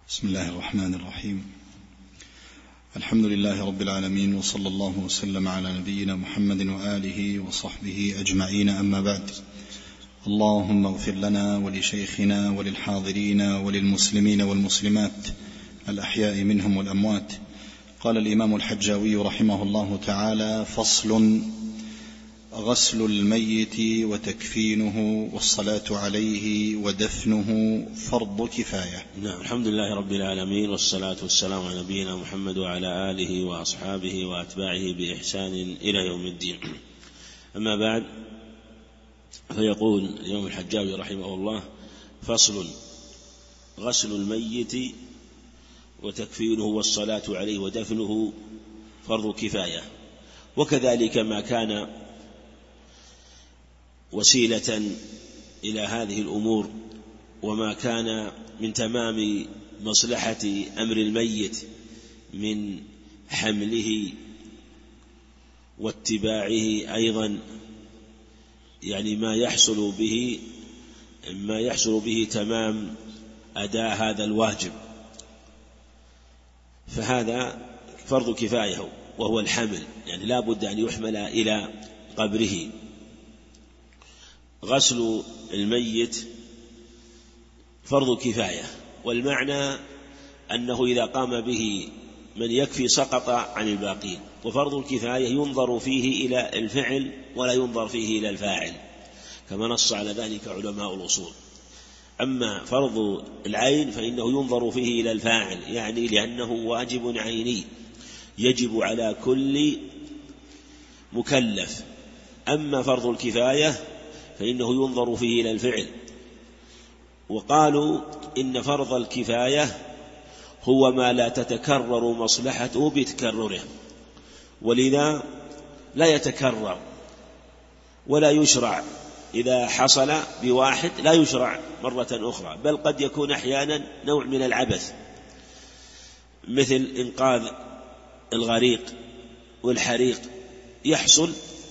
بسم الله الرحمن الرحيم. الحمد لله رب العالمين، وصلى الله وسلم على نبينا محمد وآله وصحبه أجمعين، أما بعد. اللهم اغفر لنا ولشيخنا وللحاضرين وللمسلمين والمسلمات الأحياء منهم والأموات. قال الإمام الحجاوي رحمه الله تعالى: فصل: غسل الميت وتكفينه والصلاة عليه ودفنه فرض كفاية. نعم، الحمد لله رب العالمين، والصلاة والسلام على نبينا محمد وعلى آله وأصحابه وأتباعه بإحسان إلى يوم الدين. أما بعد، فيقول الإمام الحجاوي رحمه الله: فصل: غسل الميت وتكفينه والصلاة عليه ودفنه فرض كفاية. وكذلك ما كان وسيلة إلى هذه الأمور وما كان من تمام مصلحة أمر الميت من حمله واتباعه أيضا، يعني ما يحصل به تمام أداء هذا الواجب، فهذا فرض كفاية وهو الحمل، يعني لا بد أن يحمل إلى قبره. غسل الميت فرض كفاية، والمعنى أنه إذا قام به من يكفي سقط عن الباقين، وفرض الكفاية ينظر فيه إلى الفعل ولا ينظر فيه إلى الفاعل، كما نص على ذلك علماء الأصول. أما فرض العين فإنه ينظر فيه إلى الفاعل، يعني لأنه واجب عيني يجب على كل مكلف. أما فرض الكفاية فإنه ينظر فيه إلى الفعل. وقالوا إن فرض الكفاية هو ما لا تتكرر مصلحته بتكرره، ولذا لا يتكرر ولا يشرع. إذا حصل بواحد لا يشرع مرة أخرى، بل قد يكون أحيانا نوع من العبث، مثل إنقاذ الغريق والحريق، يحصل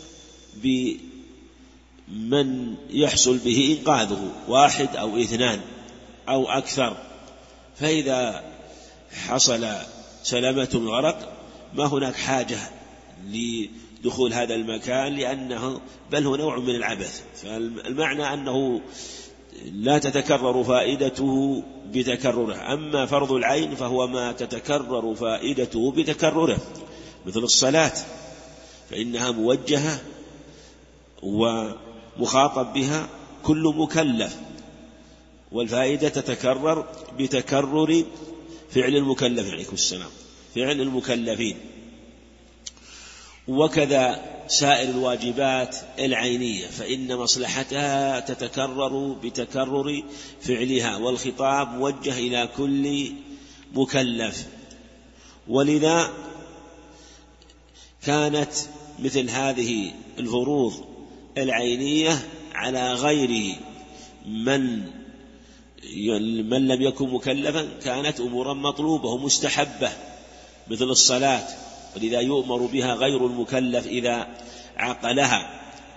بمن يحصل به إنقاذه واحد أو اثنان أو أكثر، فإذا حصل سلامة الغرق ما هناك حاجة لدخول هذا المكان، لأنه بل هو نوع من العبث. فالمعنى أنه لا تتكرر فائدته بتكرره. أما فرض العين فهو ما تتكرر فائدته بتكرره، مثل الصلاة فإنها موجهة ومخاطب بها كل مكلف، والفائدة تتكرر بتكرر فعل المكلف، عليكم السلام، فعل المكلفين. وكذا سائر الواجبات العينية فإن مصلحتها تتكرر بتكرر فعلها، والخطاب موجه إلى كل مكلف. ولذا كانت مثل هذه الفروض العينية على غير من لم يكن مكلفا كانت أمورا مطلوبة ومستحبة، مثل الصلاة، ولذا يؤمر بها غير المكلف إذا عقلها.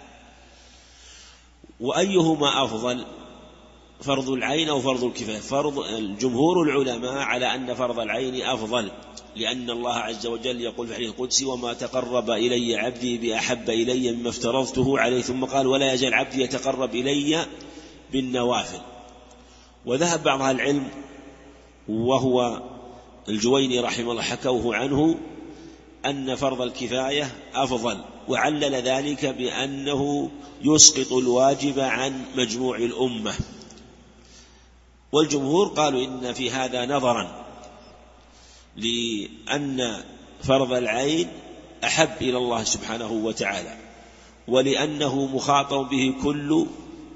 وأيهما أفضل، فرض العين أو فرض الكفاية؟ الجمهور العلماء على أن فرض العين أفضل، لأن الله عز وجل يقول في الحديث القدسي: وما تقرب إلي عبدي بأحب إلي مما افترضته عليه، ثم قال: ولا يزال عبدي يتقرب إلي بالنوافل. وذهب بعض أهل العلم، وهو الجويني رحمه الله حكوه عنه، أن فرض الكفاية أفضل، وعلل ذلك بأنه يسقط الواجب عن مجموع الأمة. والجمهور قالوا إن في هذا نظرا، لأن فرض العين أحب إلى الله سبحانه وتعالى، ولأنه مخاطب به كل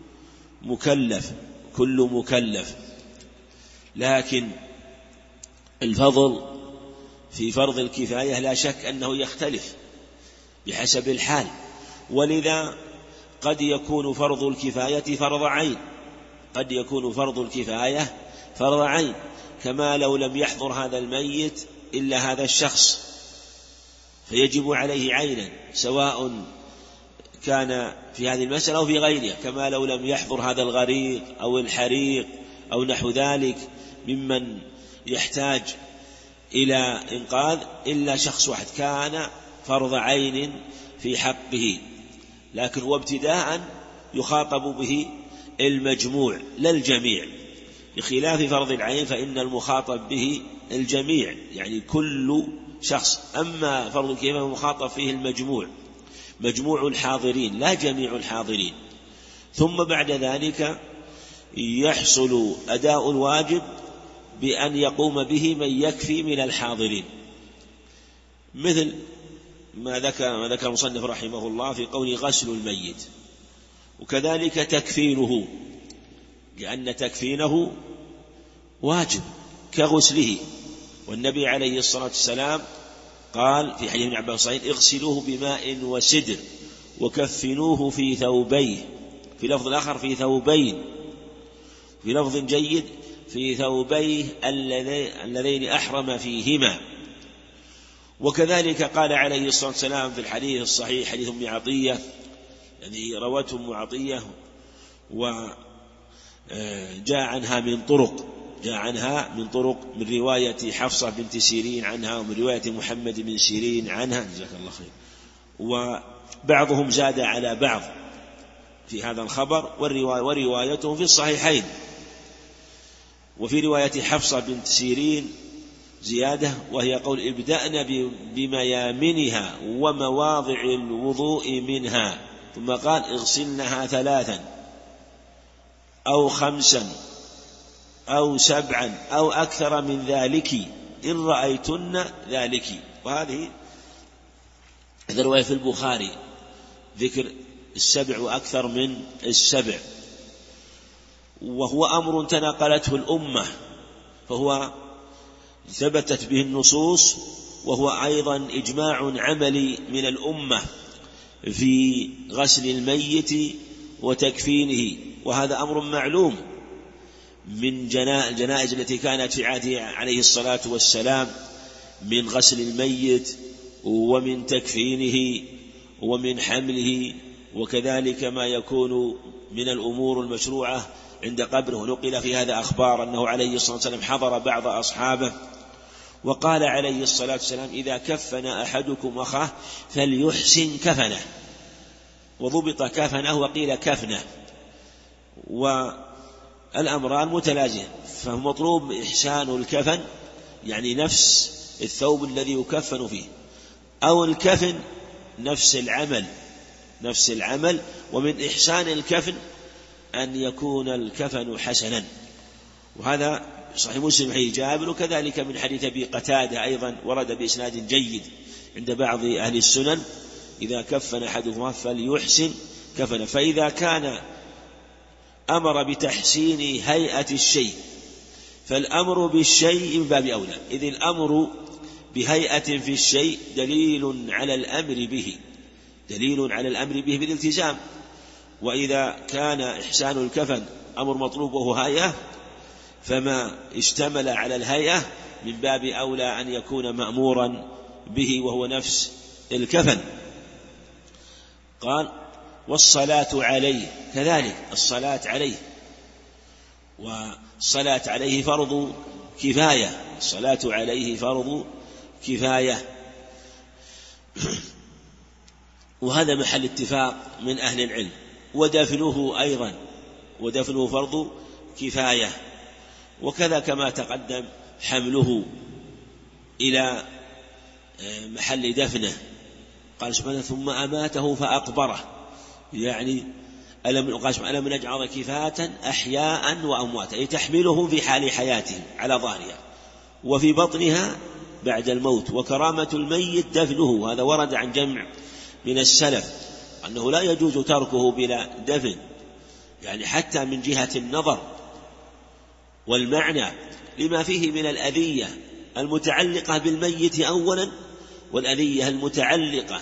مكلف. لكن الفضل في فرض الكفاية لا شك أنه يختلف بحسب الحال، ولذا قد يكون فرض الكفاية فرض عين، قد يكون فرض الكفاية فرض عين، كما لو لم يحضر هذا الميت إلا هذا الشخص فيجب عليه عينا، سواء كان في هذه المسألة أو في غيرها، كما لو لم يحضر هذا الغريق أو الحريق أو نحو ذلك ممن يحتاج إلى إنقاذ إلا شخص واحد كان فرض عين في حقه، لكن هو ابتداء يخاطب به المجموع لا الجميع، بخلاف فرض العين فإن المخاطب به الجميع، يعني كل شخص. أما فرض الكفاية مخاطب فيه المجموع، مجموع الحاضرين لا جميع الحاضرين. ثم بعد ذلك يحصل أداء الواجب بأن يقوم به من يكفي من الحاضرين، مثل ما ذكر المصنف رحمه الله في قول غسل الميت، وكذلك تكفينه، لأن تكفينه واجب كغسله، والنبي عليه الصلاة والسلام قال في حديث ابن عباس صحيح: اغسلوه بماء وسدر وكفنوه في ثوبيه، في لفظ الآخر في ثوبين، في لفظ جيد في ثوبيه اللذين أحرم فيهما. وكذلك قال عليه الصلاة والسلام في الحديث الصحيح حديث أم عطية الذي روته أم عطية وجاء عنها من طرق من رواية حفصة بنت سيرين عنها ومن رواية محمد بن سيرين عنها، جزاك الله خير، وبعضهم زاد على بعض في هذا الخبر، وروايتهم في الصحيحين. وفي رواية حفصة بنت سيرين زيادة، وهي قول: ابدأن بميامنها ومواضع الوضوء منها، ثم قال: اغسلنها 3 أو 5 أو 7 أو أكثر من ذلك إن رأيتن ذلك. وهذه الرواية في البخاري ذكر 7 وأكثر من 7، وهو أمر تناقلته الأمة، فهو ثبتت به النصوص، وهو أيضا إجماع عملي من الأمة في غسل الميت وتكفينه، وهذا أمر معلوم من الجنائز التي كانت في عهده عليه الصلاة والسلام، من غسل الميت ومن تكفينه ومن حمله، وكذلك ما يكون من الأمور المشروعة عند قبره. نقل في هذا أخبار أنه عليه الصلاة والسلام حضر بعض أصحابه وقال عليه الصلاة والسلام: إذا كفن أحدكم أخاه فليحسن كفنه، وضبط كفنه وقيل كفنه، والأمران متلازمة، فمطلوب إحسان الكفن، يعني نفس الثوب الذي يكفن فيه، أو الكفن نفس العمل. ومن إحسان الكفن أن يكون الكفن حسنا، وهذا صحيح مسلم حديث جابر، وكذلك من حديث أبي قتادة أيضا ورد بإسناد جيد عند بعض أهل السنن: إذا كفن أحدكم فليحسن كفنه. فإذا كان أمر بتحسين هيئة الشيء فالأمر بالشيء من باب أولى، إذ الأمر بهيئة في الشيء دليل على الأمر به بالالتزام. وإذا كان إحسان الكفن أمر مطلوب وهو هيئة، فما اشتمل على الهيئة من باب أولى أن يكون مأمورا به وهو نفس الكفن. قال: والصلاة عليه، كذلك الصلاة عليه، والصلاة عليه فرض كفاية، وهذا محل اتفاق من أهل العلم. ودفنه فرض كفاية، وكذا كما تقدم حمله إلى محل دفنه. قال سبحانه: ثم أماته فأقبره، يعني ألم نجعل كفاة أحياء وأمواتا، أي تحملهم في حال حياتهم على ظهرها، وفي بطنها بعد الموت. وكرامة الميت دفنه، هذا ورد عن جمع من السلف أنه لا يجوز تركه بلا دفن، يعني حتى من جهة النظر والمعنى، لما فيه من الأذية المتعلقة بالميت أولا، والأذية المتعلقة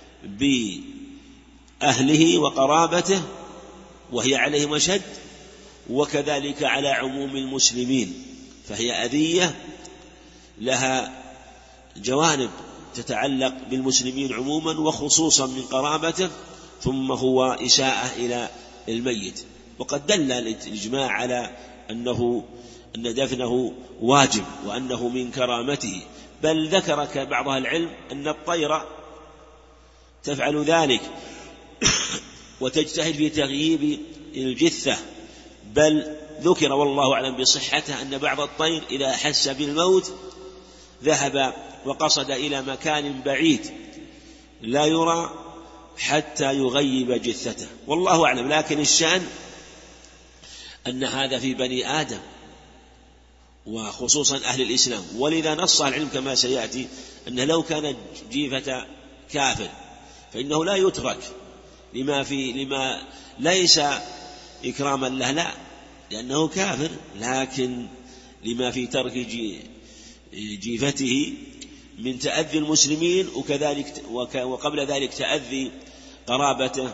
بأهله وقرابته وهي عليهم أشد، وكذلك على عموم المسلمين، فهي أذية لها جوانب تتعلق بالمسلمين عموما وخصوصا من قرابته، ثم هو إساءة إلى الميت. وقد دل الإجماع على أنه أن دفنه واجب وأنه من كرامته، بل ذكر بعض أهل العلم أن الطير تفعل ذلك وتجتهد في تغييب الجثة، بل ذكر والله أعلم بصحته أن بعض الطير إذا أحس بالموت ذهب وقصد إلى مكان بعيد لا يرى حتى يغيب جثته، والله أعلم. لكن الشأن أن هذا في بني آدم وخصوصا أهل الإسلام، ولذا نص العلم كما سيأتي أن لو كانت جيفة كافر فإنه لا يترك لما ليس إكراما له، لا لأنه كافر، لكن لما في ترك جيفته من تأذي المسلمين، وكذلك وقبل ذلك تأذي قرابته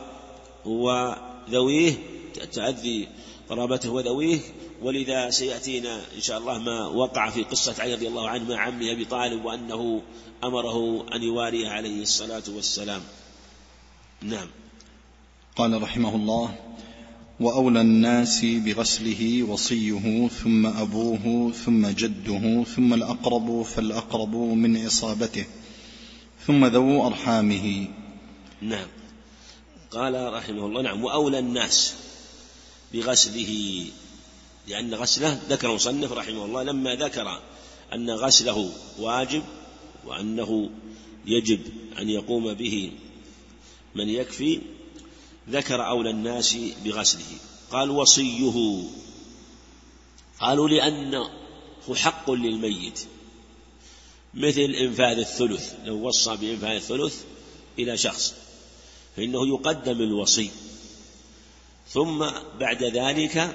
وذويه، ولذا سيأتينا إن شاء الله ما وقع في قصة علي رضي الله عنه مع عمه أبي طالب، وأنه أمره أن يواريه عليه الصلاة والسلام. نعم. قال رحمه الله: وأولى الناس بغسله وصيه، ثم أبوه، ثم جده، ثم الأقرب فالأقرب من عصابته، ثم ذو أرحامه. نعم. قال رحمه الله: نعم، وأولى الناس بغسله، لأن غسله ذكر المصنف رحمه الله لما ذكر أن غسله واجب وأنه يجب أن يقوم به من يكفي، ذكر أولى الناس بغسله. قال: وصيه، قالوا لأنه حق للميت، مثل إنفاذ الثلث، لو وصى بإنفاذ الثلث إلى شخص فإنه يقدم الوصي، ثم بعد ذلك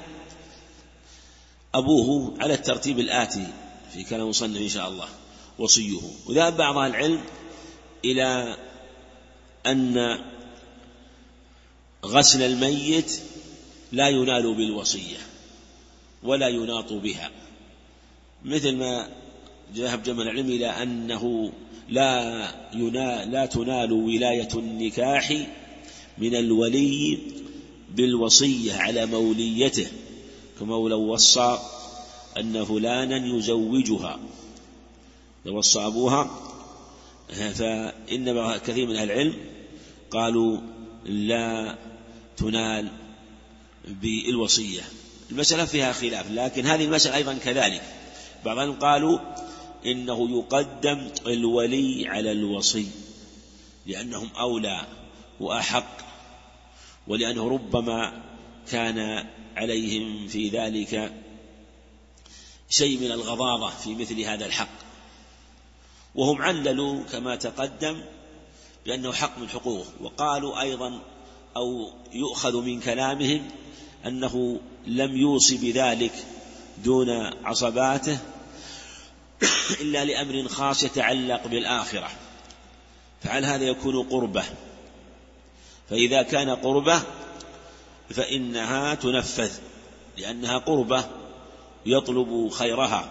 أبوه على الترتيب الآتي في كلام المصنف إن شاء الله، وصيه. وذهب بعض العلم إلى أن غسل الميت لا ينال بالوصية ولا يناط بها، مثل ما ذهب جمع العلم إلى أنه لا تنال ولاية النكاح من الولي بالوصية على موليته، كما لو وصى أن فلانا يزوجها، لو وصى أبوها، فإن كثير من أهل العلم قالوا لا تنال بالوصية. المسألة فيها خلاف، لكن هذه المسألة أيضا كذلك، بعضهم قالوا إنه يقدم الولي على الوصي لأنهم أولى وأحق، ولأنه ربما كان عليهم في ذلك شيء من الغضاضة في مثل هذا الحق، وهم عللوا كما تقدم بأنه حق من حقوقه، وقالوا أيضا أو يؤخذ من كلامهم أنه لم يوصي بذلك دون عصباته إلا لأمر خاص يتعلق بالآخرة، فعل هذا يكون قربة، فإذا كان قربة فإنها تنفذ لأنها قربة يطلب خيرها.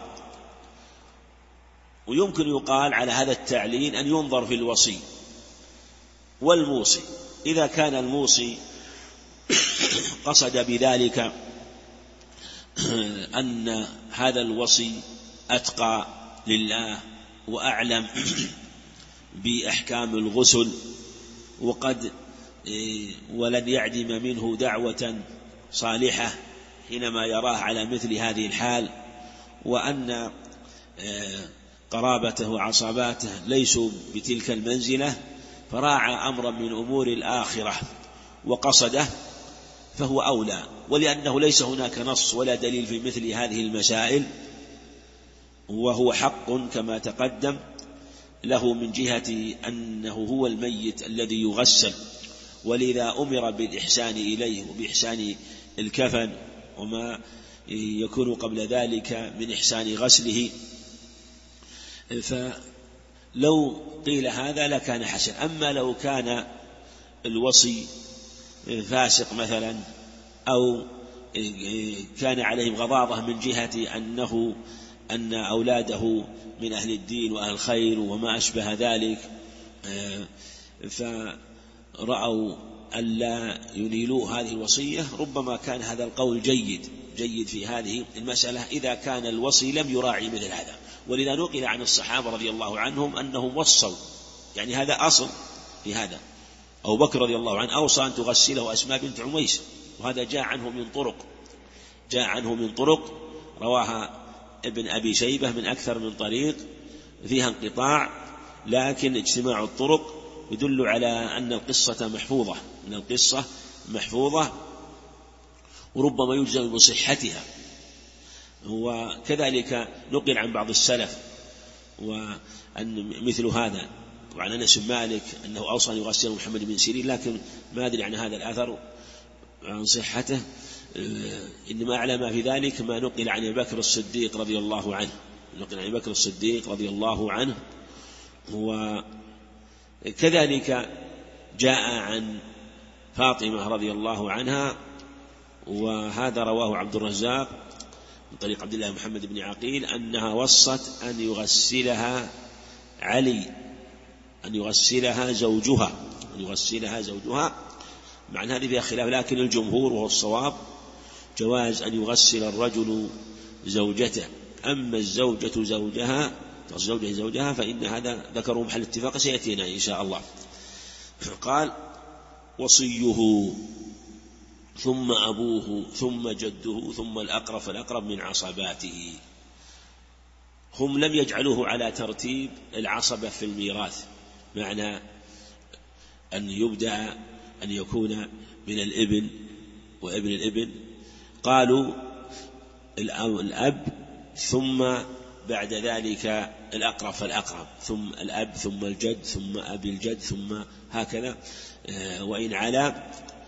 ويمكن يقال على هذا التعليل أن ينظر في الوصي والموصي، إذا كان الموصي قصد بذلك أن هذا الوصي أتقى لله وأعلم بأحكام الغسل ولن يعدم منه دعوة صالحة حينما يراه على مثل هذه الحال، وأن قرابته وعصاباته ليسوا بتلك المنزلة، فراعى أمرا من أمور الآخرة وقصده، فهو أولى. ولأنه ليس هناك نص ولا دليل في مثل هذه المسائل، وهو حق كما تقدم له من جهة أنه هو الميت الذي يغسل، ولذا أمر بالإحسان إليه وبإحسان الكفن وما يكون قبل ذلك من إحسان غسله. فلو قيل هذا لكان حسن. أما لو كان الوصي فاسق مثلا، أو كان عليهم غضاضة من جهة أن أولاده من أهل الدين وأهل الخير وما أشبه ذلك، فرأوا ألا ينيلوا هذه الوصية، ربما كان هذا القول جيد جيد في هذه المسألة إذا كان الوصي لم يراعي مثل هذا. ولذا نقل عن الصحابة رضي الله عنهم أنهم وصوا، يعني هذا أصل في هذا. أبو بكر رضي الله عنه أوصى أن تغسله أسماء بنت عميس، وهذا جاء عنه من طرق رواها ابن أبي شيبة من أكثر من طريق فيها انقطاع، لكن اجتماع الطرق يدل على أن القصة محفوظة، وربما يجزم بصحتها. وكذلك نقل عن بعض السلف وأن مثل هذا، وعن أنس بن مالك أنه أوصى أن يغسل محمد بن سيرين، لكن ما أدري عن هذا الأثر عن صحته. إنما أعلى ما في ذلك ما نقل عن أبي بكر الصديق رضي الله عنه، وكذلك جاء عن فاطمة رضي الله عنها، وهذا رواه عبد الرزاق من طريق عبد الله محمد بن عقيل أنها وصت أن يغسلها زوجها. مع أن هذه فيها خلاف، لكن الجمهور وهو الصواب جواز أن يغسل الرجل زوجته. أما الزوجة زوجها فإن هذا ذكروا محل اتفاق سيأتينا إن شاء الله. قال وصيه ثم أبوه ثم جده ثم الأقرب فالأقرب من عصباته. هم لم يجعلوه على ترتيب العصبة في الميراث، معنى أن يبدأ أن يكون من الابن وابن الابن، قالوا الأب ثم بعد ذلك الأقرب فالأقرب، ثم الأب ثم الجد ثم أبي الجد ثم هكذا، وإن على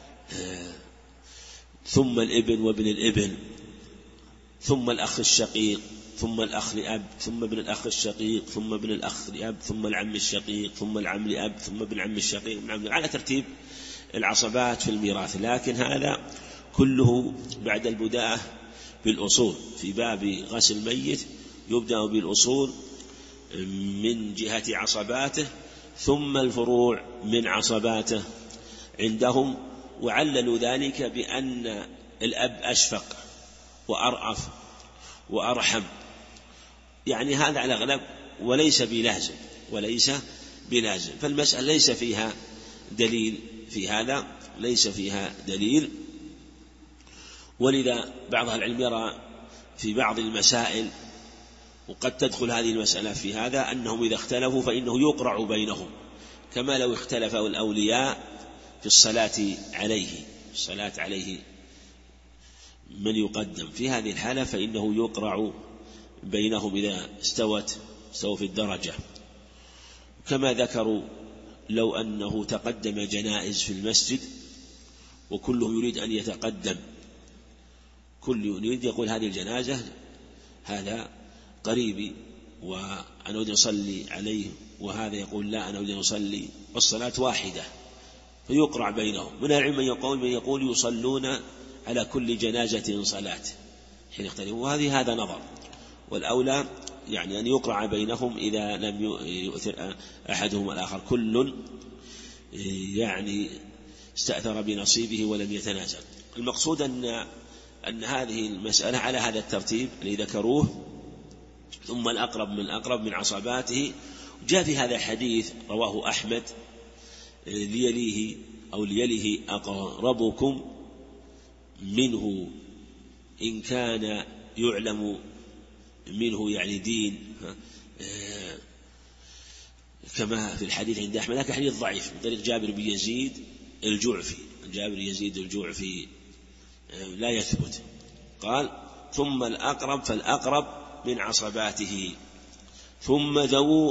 ثم الابن وابن الابن، ثم الأخ الشقيق، ثم الأخ لأب، ثم ابن الأخ الشقيق، ثم ابن الأخ لأب، ثم العم الشقيق، ثم العم لأب، ثم ابن العم الشقيق، على ترتيب العصبات في الميراث. لكن هذا كله بعد البداءة بالأصول. في باب غسل الميت يبدأ بالأصول من جهة عصباته، ثم الفروع من عصباته عندهم، وعللوا ذلك بأن الأب أشفق وأرأف وأرحم، يعني هذا على أغلب وليس بلازم. فالمسألة ليس فيها دليل في هذا، ولذا بعض العلم يرى في بعض المسائل، وقد تدخل هذه المسألة في هذا، أنهم إذا اختلفوا فإنه يقرع بينهم، كما لو اختلف الأولياء في الصلاة عليه من يقدم. في هذه الحالة فإنه يقرع بينهم إذا استووا في الدرجة. كما ذكروا لو أنه تقدم جنائز في المسجد وكلهم يريد أن يتقدم، كل يريد يقول هذه الجنازة هذا قريبي وأنا أريد أصلي عليه، وهذا يقول لا أنا أريد أن أصلي، والصلاة واحدة، فيقرع بينهم. من العلم من يقول يصلون على كل جنازة صلاة حين يختلفون، وهذه هذا نظر، والأولى يعني أن يقرع بينهم إذا لم يؤثر أحدهم الآخر، كل يعني استأثر بنصيبه ولم يتنازل. المقصود أن هذه المسألة على هذا الترتيب الذي ذكروه، ثم الأقرب من الأقرب من عصباته. جاء في هذا الحديث رواه أحمد ليليه أقربكم منه إن كان يعلم منه يعني دين، كما في الحديث عند أحمد، لكن حديث ضعيف من طريق جابر بن يزيد الجعفي لا يثبت. قال ثم الأقرب فالأقرب من عصباته، ثم ذو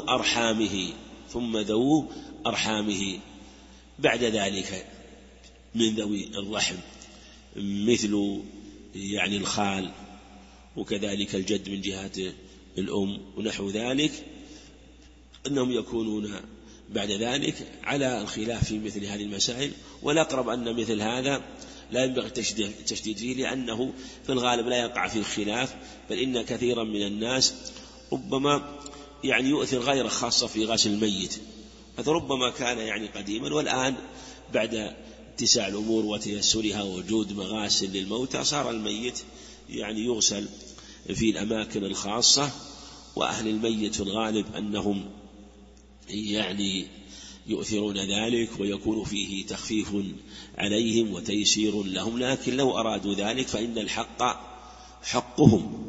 أرحامه بعد ذلك من ذوي الرحم، مثل يعني الخال، وكذلك الجد من جهة الأم ونحو ذلك، أنهم يكونون بعد ذلك على الخلاف في مثل هذه المسائل. والأقرب أن مثل هذا لا ينبغي التشديد فيه، لأنه في الغالب لا يقع فيه الخلاف، بل إن كثيرا من الناس ربما يعني يؤثر غيره، خاصة في غسل الميت، فربما كان يعني قديما، والآن بعد اتساع الأمور وتيسرها ووجود مغاسل للموتى صار الميت يعني يغسل في الأماكن الخاصة. وأهل الميت في الغالب أنهم يعني يؤثرون ذلك ويكون فيه تخفيف عليهم وتيسير لهم، لكن لو أرادوا ذلك فإن الحق حقهم،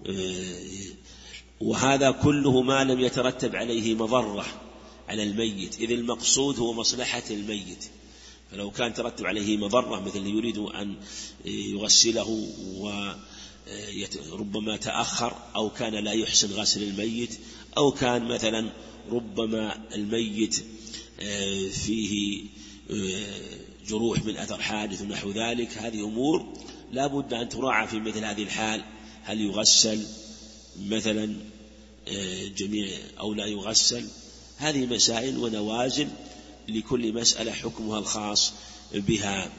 وهذا كله ما لم يترتب عليه مضرة على الميت، إذ المقصود هو مصلحة الميت. فلو كان ترتب عليه مضرة مثل يريد أن يغسله وربما تأخر، أو كان لا يحسن غسل الميت، أو كان مثلا ربما الميت فيه جروح من أثر حادث ونحو ذلك، هذه أمور لا بد أن تراعى في مثل هذه الحال. هل يغسل مثلا جميع أو لا يغسل؟ هذه مسائل ونوازل، لكل مسألة حكمها الخاص بها.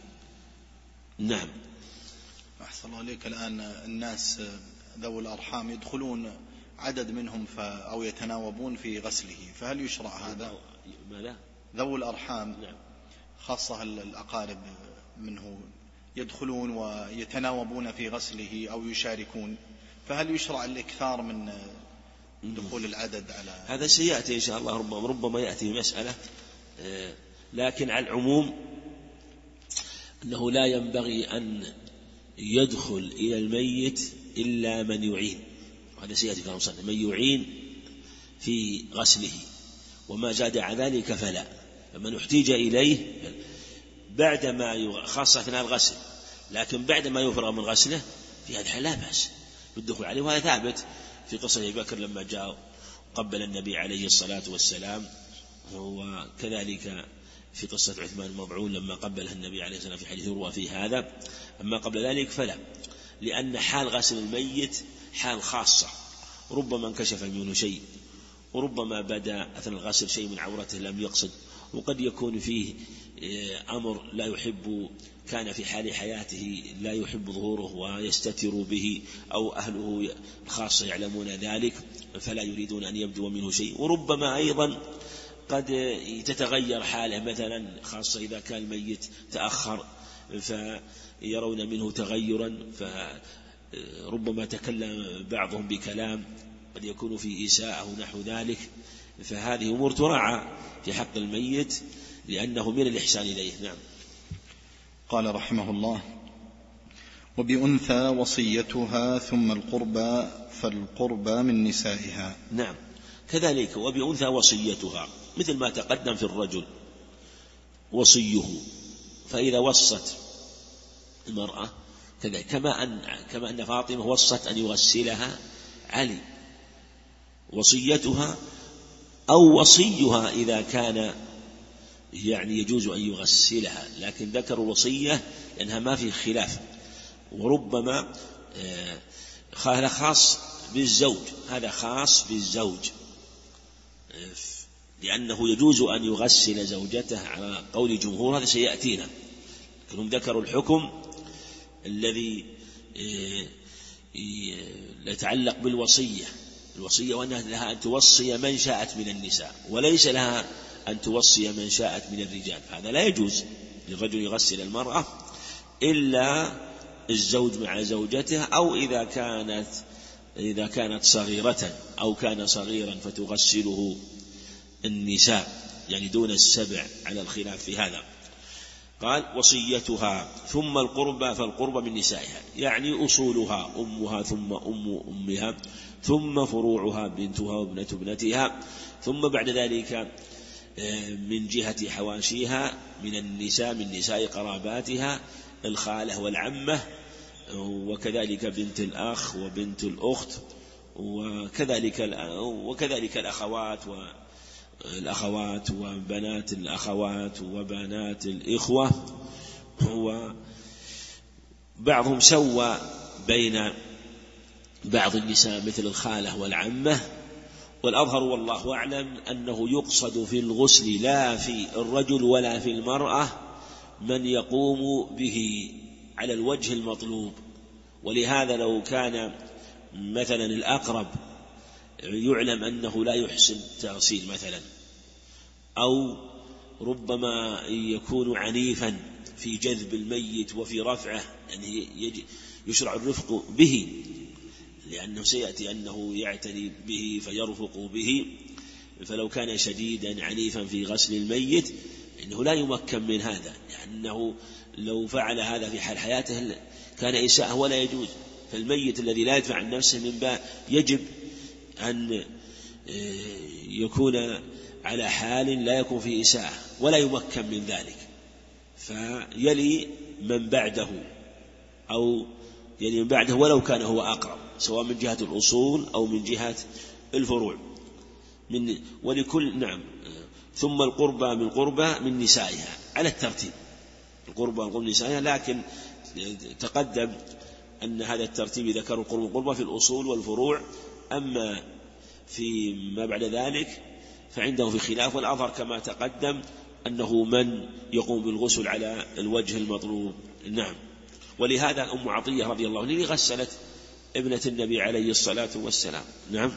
نعم. أحسن الله عليك. الآن الناس ذوي الأرحام يدخلون عدد منهم أو يتناوبون في غسله، فهل يشرع هذا؟ ماذا؟ ذوي الأرحام. نعم. خاصة الأقارب منه يدخلون ويتناوبون في غسله أو يشاركون، فهل يشرع الإكثار من دخول العدد على هذا؟ سيأتي إن شاء الله، ربما يأتي مسألة، لكن على العموم أنه لا ينبغي أن يدخل إلى الميت إلا من يعين، هذا سيأتي كلام صلى من يعين في غسله، وما زاد على ذلك فلا. فمن احتيج إليه بعدما خاصة أثناء الغسل، لكن بعدما يفرغ من غسله في هذا الحال لا بأس بالدخول عليه. وهذا ثابت في قصة أبي بكر لما جاء قبل النبي عليه الصلاة والسلام، وكذلك في قصة عثمان المضعون لما قبلها النبي عليه الصلاة والسلام في حديث يروى في هذا. أما قبل ذلك فلا، لأن حال غسل الميت حال خاصة، ربما انكشف منه شيء، وربما بدا أثناء الغسل شيء من عورته لم يقصد، وقد يكون فيه أمر لا يحب، كان في حال حياته لا يحب ظهوره ويستتر به، أو أهله الخاصة يعلمون ذلك فلا يريدون أن يبدو منه شيء. وربما أيضا قد تتغير حاله، مثلا خاصة إذا كان الميت تأخر فيرون منه تغيرا، فربما تكلم بعضهم بكلام قد يكون في إساءة نحو ذلك، فهذه أمور تراعى في حق الميت لأنه من الإحسان إليه. نعم. قال رحمه الله: وبأنثى وصيتها ثم القربى فالقربى من نسائها. نعم، كذلك وبأنثى وصيتها، مثل ما تقدم في الرجل وصيه، فإذا وصت المرأة كذلك، كما أن فاطمة وصت أن يغسلها علي، وصيتها أو وصيها إذا كان يعني يجوز أن يغسلها، لكن ذكر الوصية لأنها ما في خلاف. وربما هذا خاص بالزوج، هذا خاص بالزوج، لأنه يجوز أن يغسل زوجته على قول جمهور، هذا سيأتينا، لكنهم ذكروا الحكم الذي يتعلق بالوصية، الوصية وأنها لها أن توصي من شاءت من النساء، وليس لها أن توصي من شاءت من الرجال. هذا لا يجوز للرجل يغسل المرأة إلا الزوج مع زوجته، أو إذا كانت صغيرة أو كان صغيرا فتغسله النساء، يعني دون السبع على الخلاف في هذا. قال: وصيتها ثم القربى فالقربى من نسائها، يعني أصولها أمها ثم أم أمها ثم فروعها بنتها وابنة ابنتها، ثم بعد ذلك من جهة حواشيها من النساء، من نساء قراباتها الخالة والعمة، وكذلك بنت الأخ وبنت الأخت، وكذلك الأخوات وبنات الأخوات وبنات الإخوة. وبعضهم سوى بين بعض النساء مثل الخالة والعمة، والأظهر والله أعلم أنه يقصد في الغسل لا في الرجل ولا في المرأة من يقوم به على الوجه المطلوب. ولهذا لو كان مثلا الأقرب يعلم أنه لا يحسن تغسيل مثلا، أو ربما يكون عنيفا في جذب الميت وفي رفعه، يعني يشرع الرفق به، لأنه سيأتي أنه يعتني به فيرفق به. فلو كان شديدا عنيفا في غسل الميت إنه لا يمكن من هذا، لأنه لو فعل هذا في حال حياته كان إساءة ولا يجوز. فالميت الذي لا يدفع عن نفسه من باب يجب أن يكون على حال لا يكون فيه إساءة ولا يمكن من ذلك، فيلي من بعده أو يلي من بعده ولو كان هو أقرب، سواء من جهة الأصول أو من جهة الفروع. ولكل نعم. ثم القربى من قربى من نسائها على الترتيب، القربى من قربى نسائها، لكن تقدم أن هذا الترتيب ذكر القربى من قربى في الأصول والفروع، أما في ما بعد ذلك فعنده في خلاف، والأظهر كما تقدم أنه من يقوم بالغسل على الوجه المطلوب. نعم. ولهذا أم عطية رضي الله عنها غسلت ابنة النبي عليه الصلاة والسلام. نعم.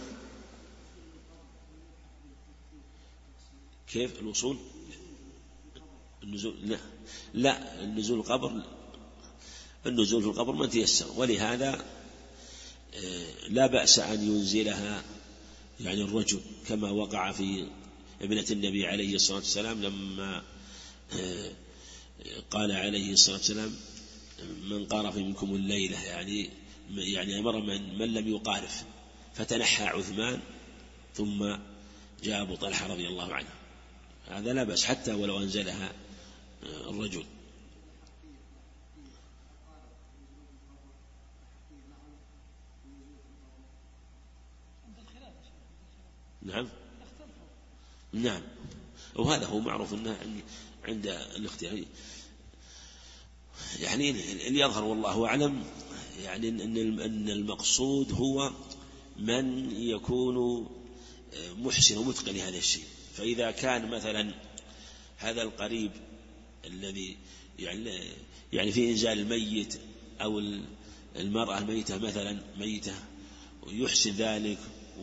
كيف الوصول؟ النزول لا النزول القبر، النزول في القبر ما تيسر، ولهذا لا بأس أن ينزلها يعني الرجل كما وقع في ابنة النبي عليه الصلاة والسلام لما قال عليه الصلاة والسلام من قارف منكم الليلة، يعني أمر من لم يقارف، فتنحى عثمان ثم جاء أبو طلحة رضي الله عنه. هذا لا بأس حتى ولو أنزلها الرجل. نعم. نعم. وهذا هو معروف أنه عند الاختيار، يعني اللي يظهر والله أعلم يعني أن المقصود هو من يكون محسن ومتقن لهذا الشيء. فإذا كان مثلا هذا القريب الذي يعني في إنزال الميت أو المرأة الميتة مثلا ميتة ويحسن ذلك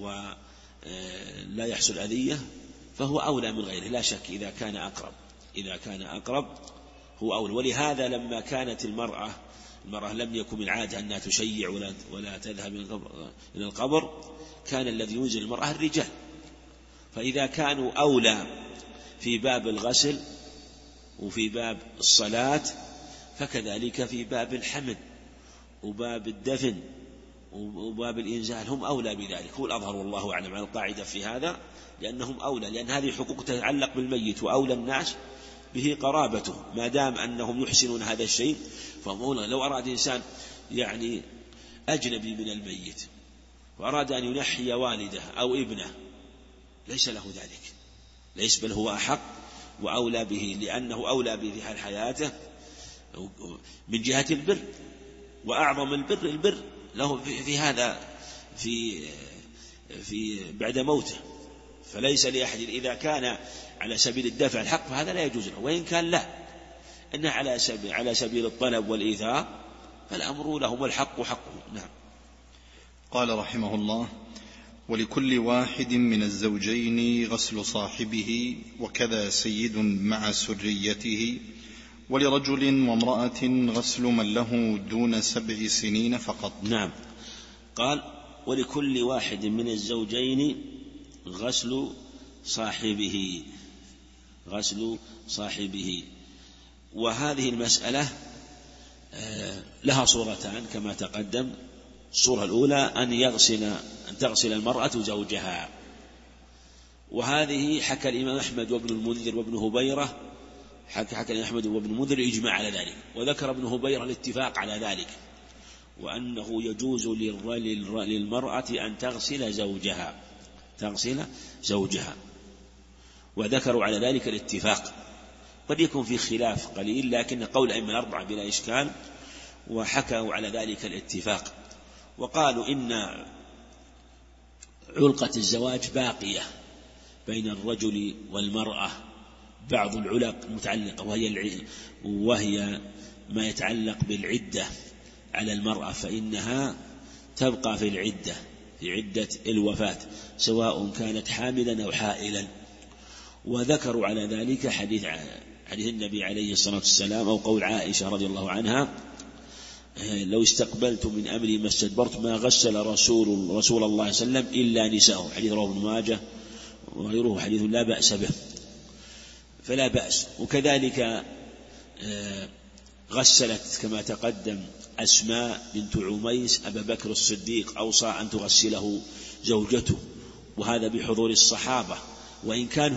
ولا يحصل أذية فهو أولى من غيره لا شك. إذا كان أقرب هو أولى. ولهذا لما كانت المرأة لم يكن من عادة أنها تشيع ولا تذهب إلى القبر، كان الذي ينزل المرأة الرجال، فإذا كانوا أولى في باب الغسل وفي باب الصلاة فكذلك في باب الحمل وباب الدفن وباب الإنزال هم أولى بذلك. هو الأظهر والله أعلم على القاعدة في هذا، لأنهم أولى، لأن هذه حقوق تتعلق بالميت وأولى الناس به قرابته ما دام أنهم يحسنون هذا الشيء. فمولا لو أراد إنسان يعني أجنبي من الميت وأراد أن ينحي والده أو ابنه ليس له ذلك، ليس بل هو أحق وأولى به، لأنه أولى به في حال حياته من جهة البر، وأعظم البر له في هذا في بعد موته. فليس لأحد إذا كان على سبيل الدفع الحق فهذا لا يجوز له، وإن كان لا إنه على سبيل الطلب والإيثار فالأمر لهم والحق حقه. نعم. قال رحمه الله: ولكل واحد من الزوجين غسل صاحبه، وكذا سيد مع سريته، ولرجل وامرأة غسل من له دون 7 سنين فقط. نعم. قال: ولكل واحد من الزوجين غسل صاحبه. وهذه المسألة لها صورتان كما تقدم. الصورة الأولى أن تغسل المرأة زوجها، وهذه حكى الإمام أحمد وابن المنذر وابن هبيرة، حكى الإمام أحمد وابن المنذر الإجماع على ذلك، وذكر ابن هبيرة الاتفاق على ذلك، وأنه يجوز للمرأة أن تغسل زوجها، وذكروا على ذلك الاتفاق. قد يكون في خلاف قليل لكن قول أئمة الأربعة بلا إشكال، وحكوا على ذلك الاتفاق، وقالوا إن علقة الزواج باقية بين الرجل والمرأة، بعض العلق المتعلقة وهي ما يتعلق بالعدة على المرأة، فإنها تبقى في عدة الوفاة سواء كانت حاملا أو حائلا. وذكروا على ذلك حديث النبي عليه الصلاة والسلام أو قول عائشة رضي الله عنها لو استقبلت من أمري ما استدبرت ما غسل رسول الله صلى الله عليه وسلم إلا نساءه، حديث رواه ابن ماجه وغيره، حديث لا بأس به، فلا بأس. وكذلك غسلت كما تقدم أسماء بنت عميس أبا بكر الصديق، أوصى أن تغسله زوجته، وهذا بحضور الصحابة. وإن كان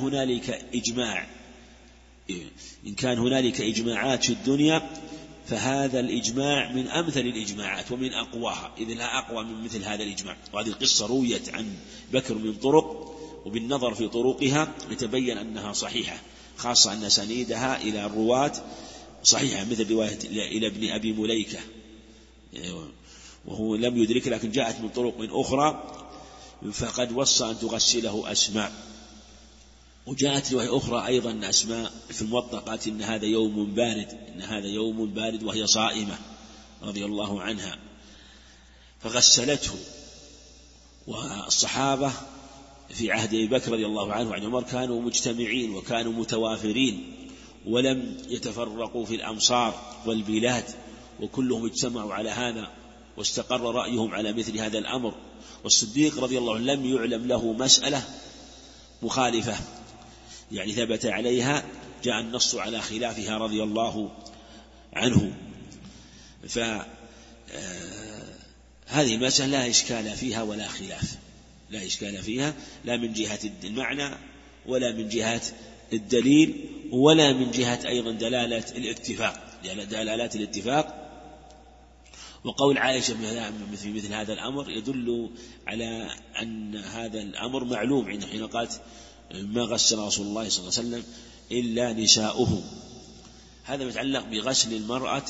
هنالك إجماعات في الدنيا، فهذا الإجماع من أمثل الإجماعات ومن أقواها، إذ لا أقوى من مثل هذا الإجماع. وهذه القصة رويت عن بكر من طرق، وبالنظر في طرقها يتبين أنها صحيحة، خاصة أن سنيدها إلى الرواة صحيحة، مثل رواية إلى ابن أبي مليكة، وهو لم يدرك لكن جاءت من طرق من أخرى، فقد وصى أن تغسله أسماء. وجاءت رواية أخرى أيضا أسماء في الموطأ قالت إن هذا يوم بارد وهي صائمة رضي الله عنها، فغسلته. والصحابة في عهد أبي بكر رضي الله عنه وعن عمر كانوا مجتمعين وكانوا متوافرين، ولم يتفرقوا في الأمصار والبلاد، وكلهم اجتمعوا على هذا واستقر رأيهم على مثل هذا الأمر. والصديق رضي الله عنه لم يعلم له مسألة مخالفة يعني ثبت عليها جاء النص على خلافها رضي الله عنه. فهذه المسألة لا إشكال فيها ولا خلاف، لا إشكال فيها لا من جهة المعنى ولا من جهة الدليل ولا من جهة أيضا دلالات الاتفاق. وقول عائشة في مثل هذا الأمر يدل على أن هذا الأمر معلوم، حين قالت ما غسل رسول الله صلى الله عليه وسلم إلا نساؤه. هذا يتعلق بغسل المرأة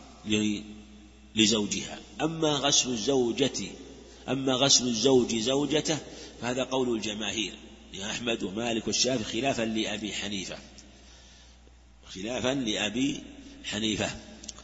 لزوجها. أما غسل الزوج زوجته فهذا قول الجماهير أحمد ومالك والشافعي خلافا لأبي حنيفة.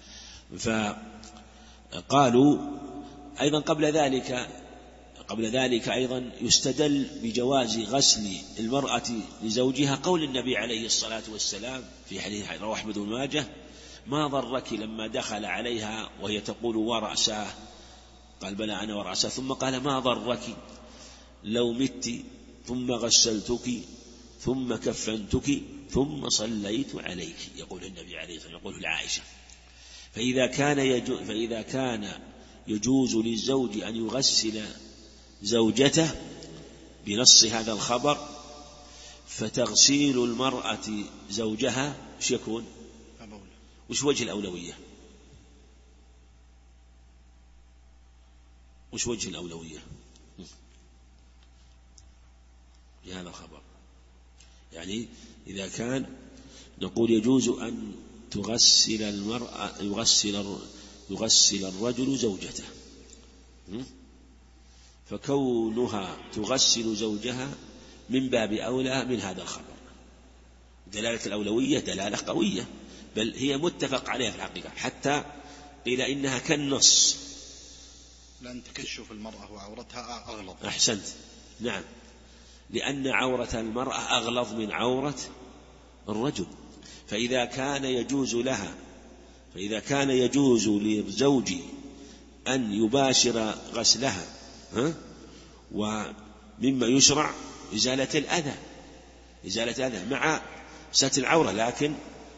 فقالوا أيضا قبل ذلك أيضا يستدل بجواز غسل المرأة لزوجها قول النبي عليه الصلاة والسلام في حديث رواه أحمد بن ماجه ما ضرك لما دخل عليها وهي تقول ورأساه، قال بلى أنا ورأساه، ثم قال ما ضرك لو مت ثم غسلتك ثم كفنتك ثم صليت عليك، يقول النبي عليه الصلاة والسلام يقول لعائشة. فإذا كان يجوز للزوج أن يغسل زوجته بنص هذا الخبر، فتغسيل المرأة زوجها وش يكون؟ وش وجه الأولوية؟ بهذا الخبر؟ يعني إذا كان نقول يجوز أن تغسل المرأة يغسل الرجل زوجته، فكونها تغسل زوجها من باب أولى من هذا الخبر. دلالة الأولوية دلالة قوية، بل هي متفق عليها في الحقيقة، حتى قيل إنها كالنص، لأن تكشف المرأة وعورتها أغلظ. أحسنت، نعم، لأن عورة المرأة أغلظ من عورة الرجل. فإذا كان يجوز للزوج أن يباشر غسلها ومما يشرع إزالة الأذى مع ستر العورة، لكن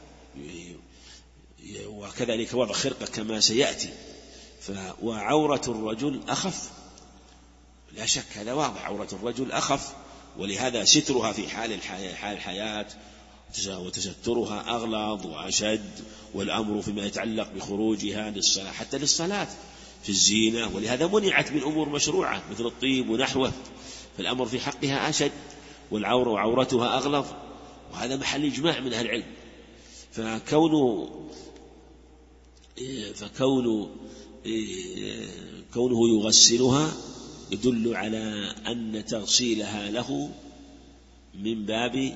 وكذلك وضع خرقة كما سيأتي. وعورة الرجل أخف، لا شك هذا واضح، عورة الرجل أخف، ولهذا سترها في حال الحياة وتسترها أغلظ وأشد، والأمر فيما يتعلق بخروجها للصلاة حتى للصلاة في الزينة، ولهذا منعت من أمور مشروعة مثل الطيب ونحوه، فالأمر في حقها أشد، والعورة وعورتها أغلظ، وهذا محل إجماع من أهل العلم. فكونه يغسلها يدل على أن تغسيلها له من باب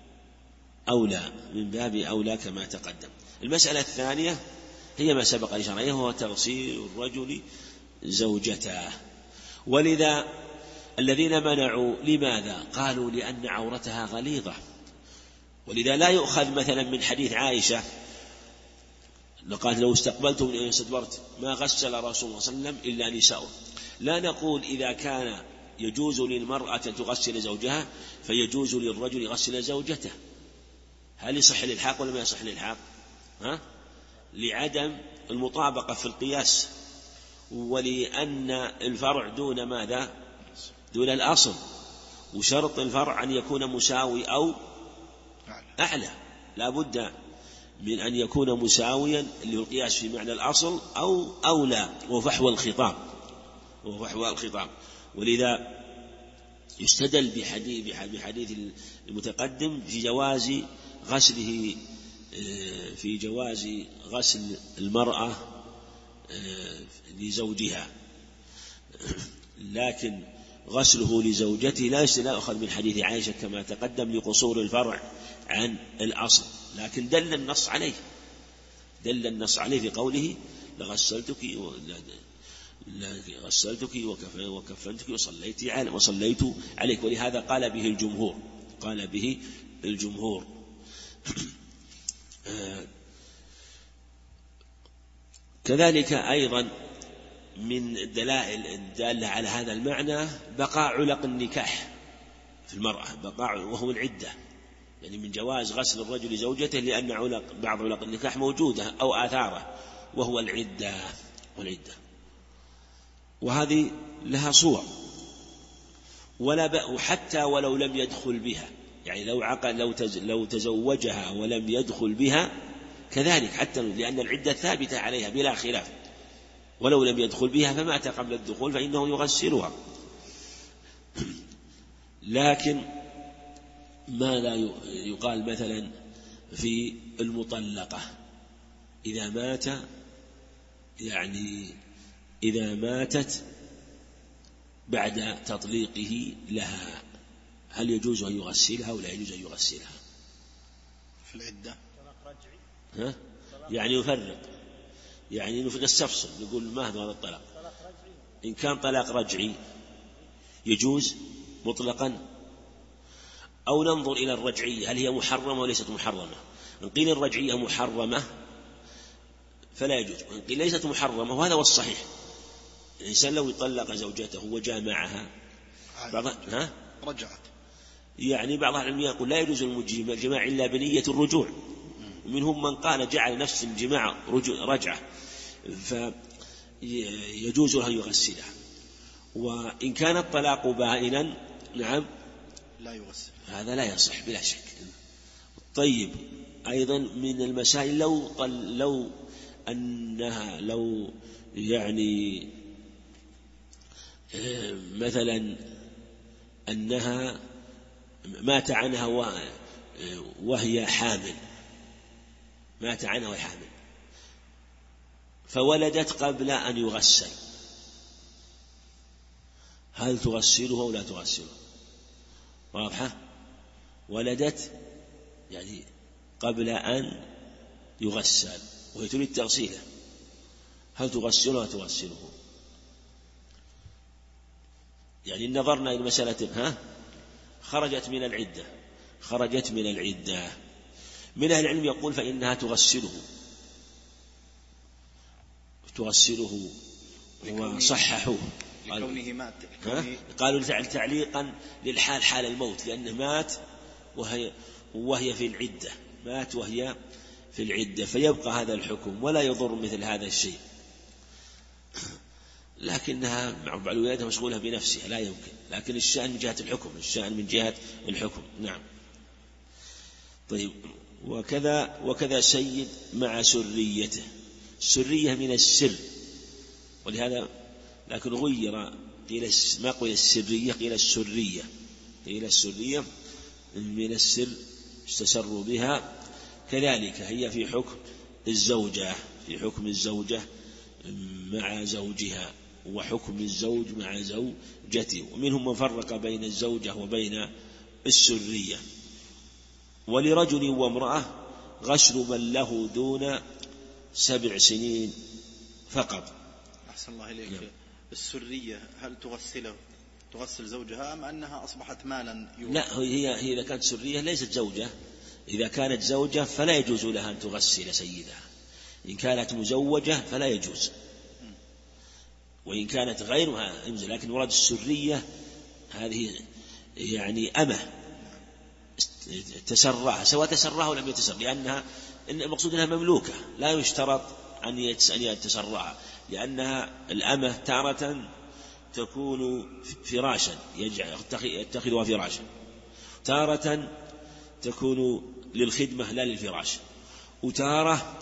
أولى كما تقدم. المسألة الثانية هي ما سبق الإشارة إليه، وهو تغسيل الرجل زوجته. ولذا الذين منعوا لماذا؟ قالوا لأن عورتها غليظة، ولذا لا يؤخذ مثلا من حديث عائشة قالت لو استقبلت من استدبرت ما غسل رسول الله صلى الله عليه وسلم إلا نساؤه. لا نقول إذا كان يجوز للمرأة أن تغسل زوجها فيجوز للرجل يغسل زوجته. هل يصح الإلحاق ولا ما يصح الإلحاق؟ لعدم المطابقة في القياس، ولأن الفرع دون ماذا؟ دون الأصل، وشرط الفرع أن يكون مساوي أو أعلى، لا بد من أن يكون مساويا اللي هو القياس في معنى الأصل أو أولى، وفحوى الخطاب. ولذا يستدل بحديث المتقدم في جواز غسله، في جواز غسل المرأة لزوجها، لكن غسله لزوجته لا يؤخذ من حديث عائشة كما تقدم لقصور الفرع عن الأصل، لكن دل النص عليه في قوله لغسلتك وكفنتك وصليت عليك، ولهذا قال به الجمهور. كذلك أيضا من الدلائل الدالة على هذا المعنى بقاء علق النكاح في المرأة، وهو العدة، يعني من جواز غسل الرجل لزوجته لأن بعض علق النكاح موجودة أو آثاره، وهو العدة. وهذه لها صور، وحتى ولو لم يدخل بها، يعني لو تزوجها ولم يدخل بها كذلك، حتى لأن العدة ثابتة عليها بلا خلاف، ولو لم يدخل بها فمات قبل الدخول فإنه يغسلها. لكن ماذا يقال مثلا في المطلقة إذا ماتت بعد تطليقه لها، هل يجوز أن يغسلها ولا يجوز أن يغسلها في العدة؟ يعني يفرق، يعني نستفصل، نقول ما هذا الطلاق. إن كان طلاق رجعي يجوز مطلقا، أو ننظر إلى الرجعية هل هي محرمة وليست محرمة. إن قيل الرجعية محرمة فلا يجوز، وإن قيل ليست محرمة وهذا هو الصحيح. الإنسان لو يطلق زوجته وجامعها رجعت، يعني بعض العلماء يقول لا يجوز الجماع إلا بنية الرجوع، ومنهم من قال جعل نفس الجماع رجعة فيجوز له يغسلها. وإن كان الطلاق بائنا نعم لا يغسل، هذا لا يصح بلا شك. طيب أيضا من المسائل لو يعني مثلا أنها مات عنها وهي حامل، فولدت قبل أن يغسل، هل تغسله أو لا تغسله؟ واضحة؟ ولدت يعني قبل أن يغسل وهي تريد تغسيله، هل تغسله أو تغسله؟ يعني نظرنا إلى مسألة خرجت من العدة، من أهل العلم يقول فإنها تغسله وصححوه، لكونه مات، قالوا تعليقا للحال حال الموت، لأنه مات وهي في العدة، فيبقى هذا الحكم ولا يضر مثل هذا الشيء، لكنها مع الولادة مشغولة بنفسها لا يمكن، لكن الشأن من جهة الحكم. نعم. طيب وكذا سيد مع سريته، السرية من السر، ولهذا لكن غير، قيل ما قيل السرية، قيل السرية من السر استسروا بها. كذلك هي في حكم الزوجة مع زوجها، وحكم الزوج مع زوجته، ومنهم من فرق بين الزوجة وبين السرية. ولرجل وامرأة غسل من له دون 7 سنين فقط. أحسن الله إليك. السرية هل تغسل زوجها أم أنها أصبحت مالا لا، هي إذا كانت سرية ليست زوجة، إذا كانت زوجة فلا يجوز لها أن تغسل سيدها. إن كانت مزوجة فلا يجوز، وإن كانت غيرها يجوز. لكن مراد السرية هذه يعني أمة تسرها، سواء تسرها أو لم يتسر، لأنها المقصود أنها مملوكة، لا يشترط أن يتسرها، لأنها الأمة تارة تكون فراشا يتخذها فراشا، تارة تكون للخدمة لا للفراش، وتارة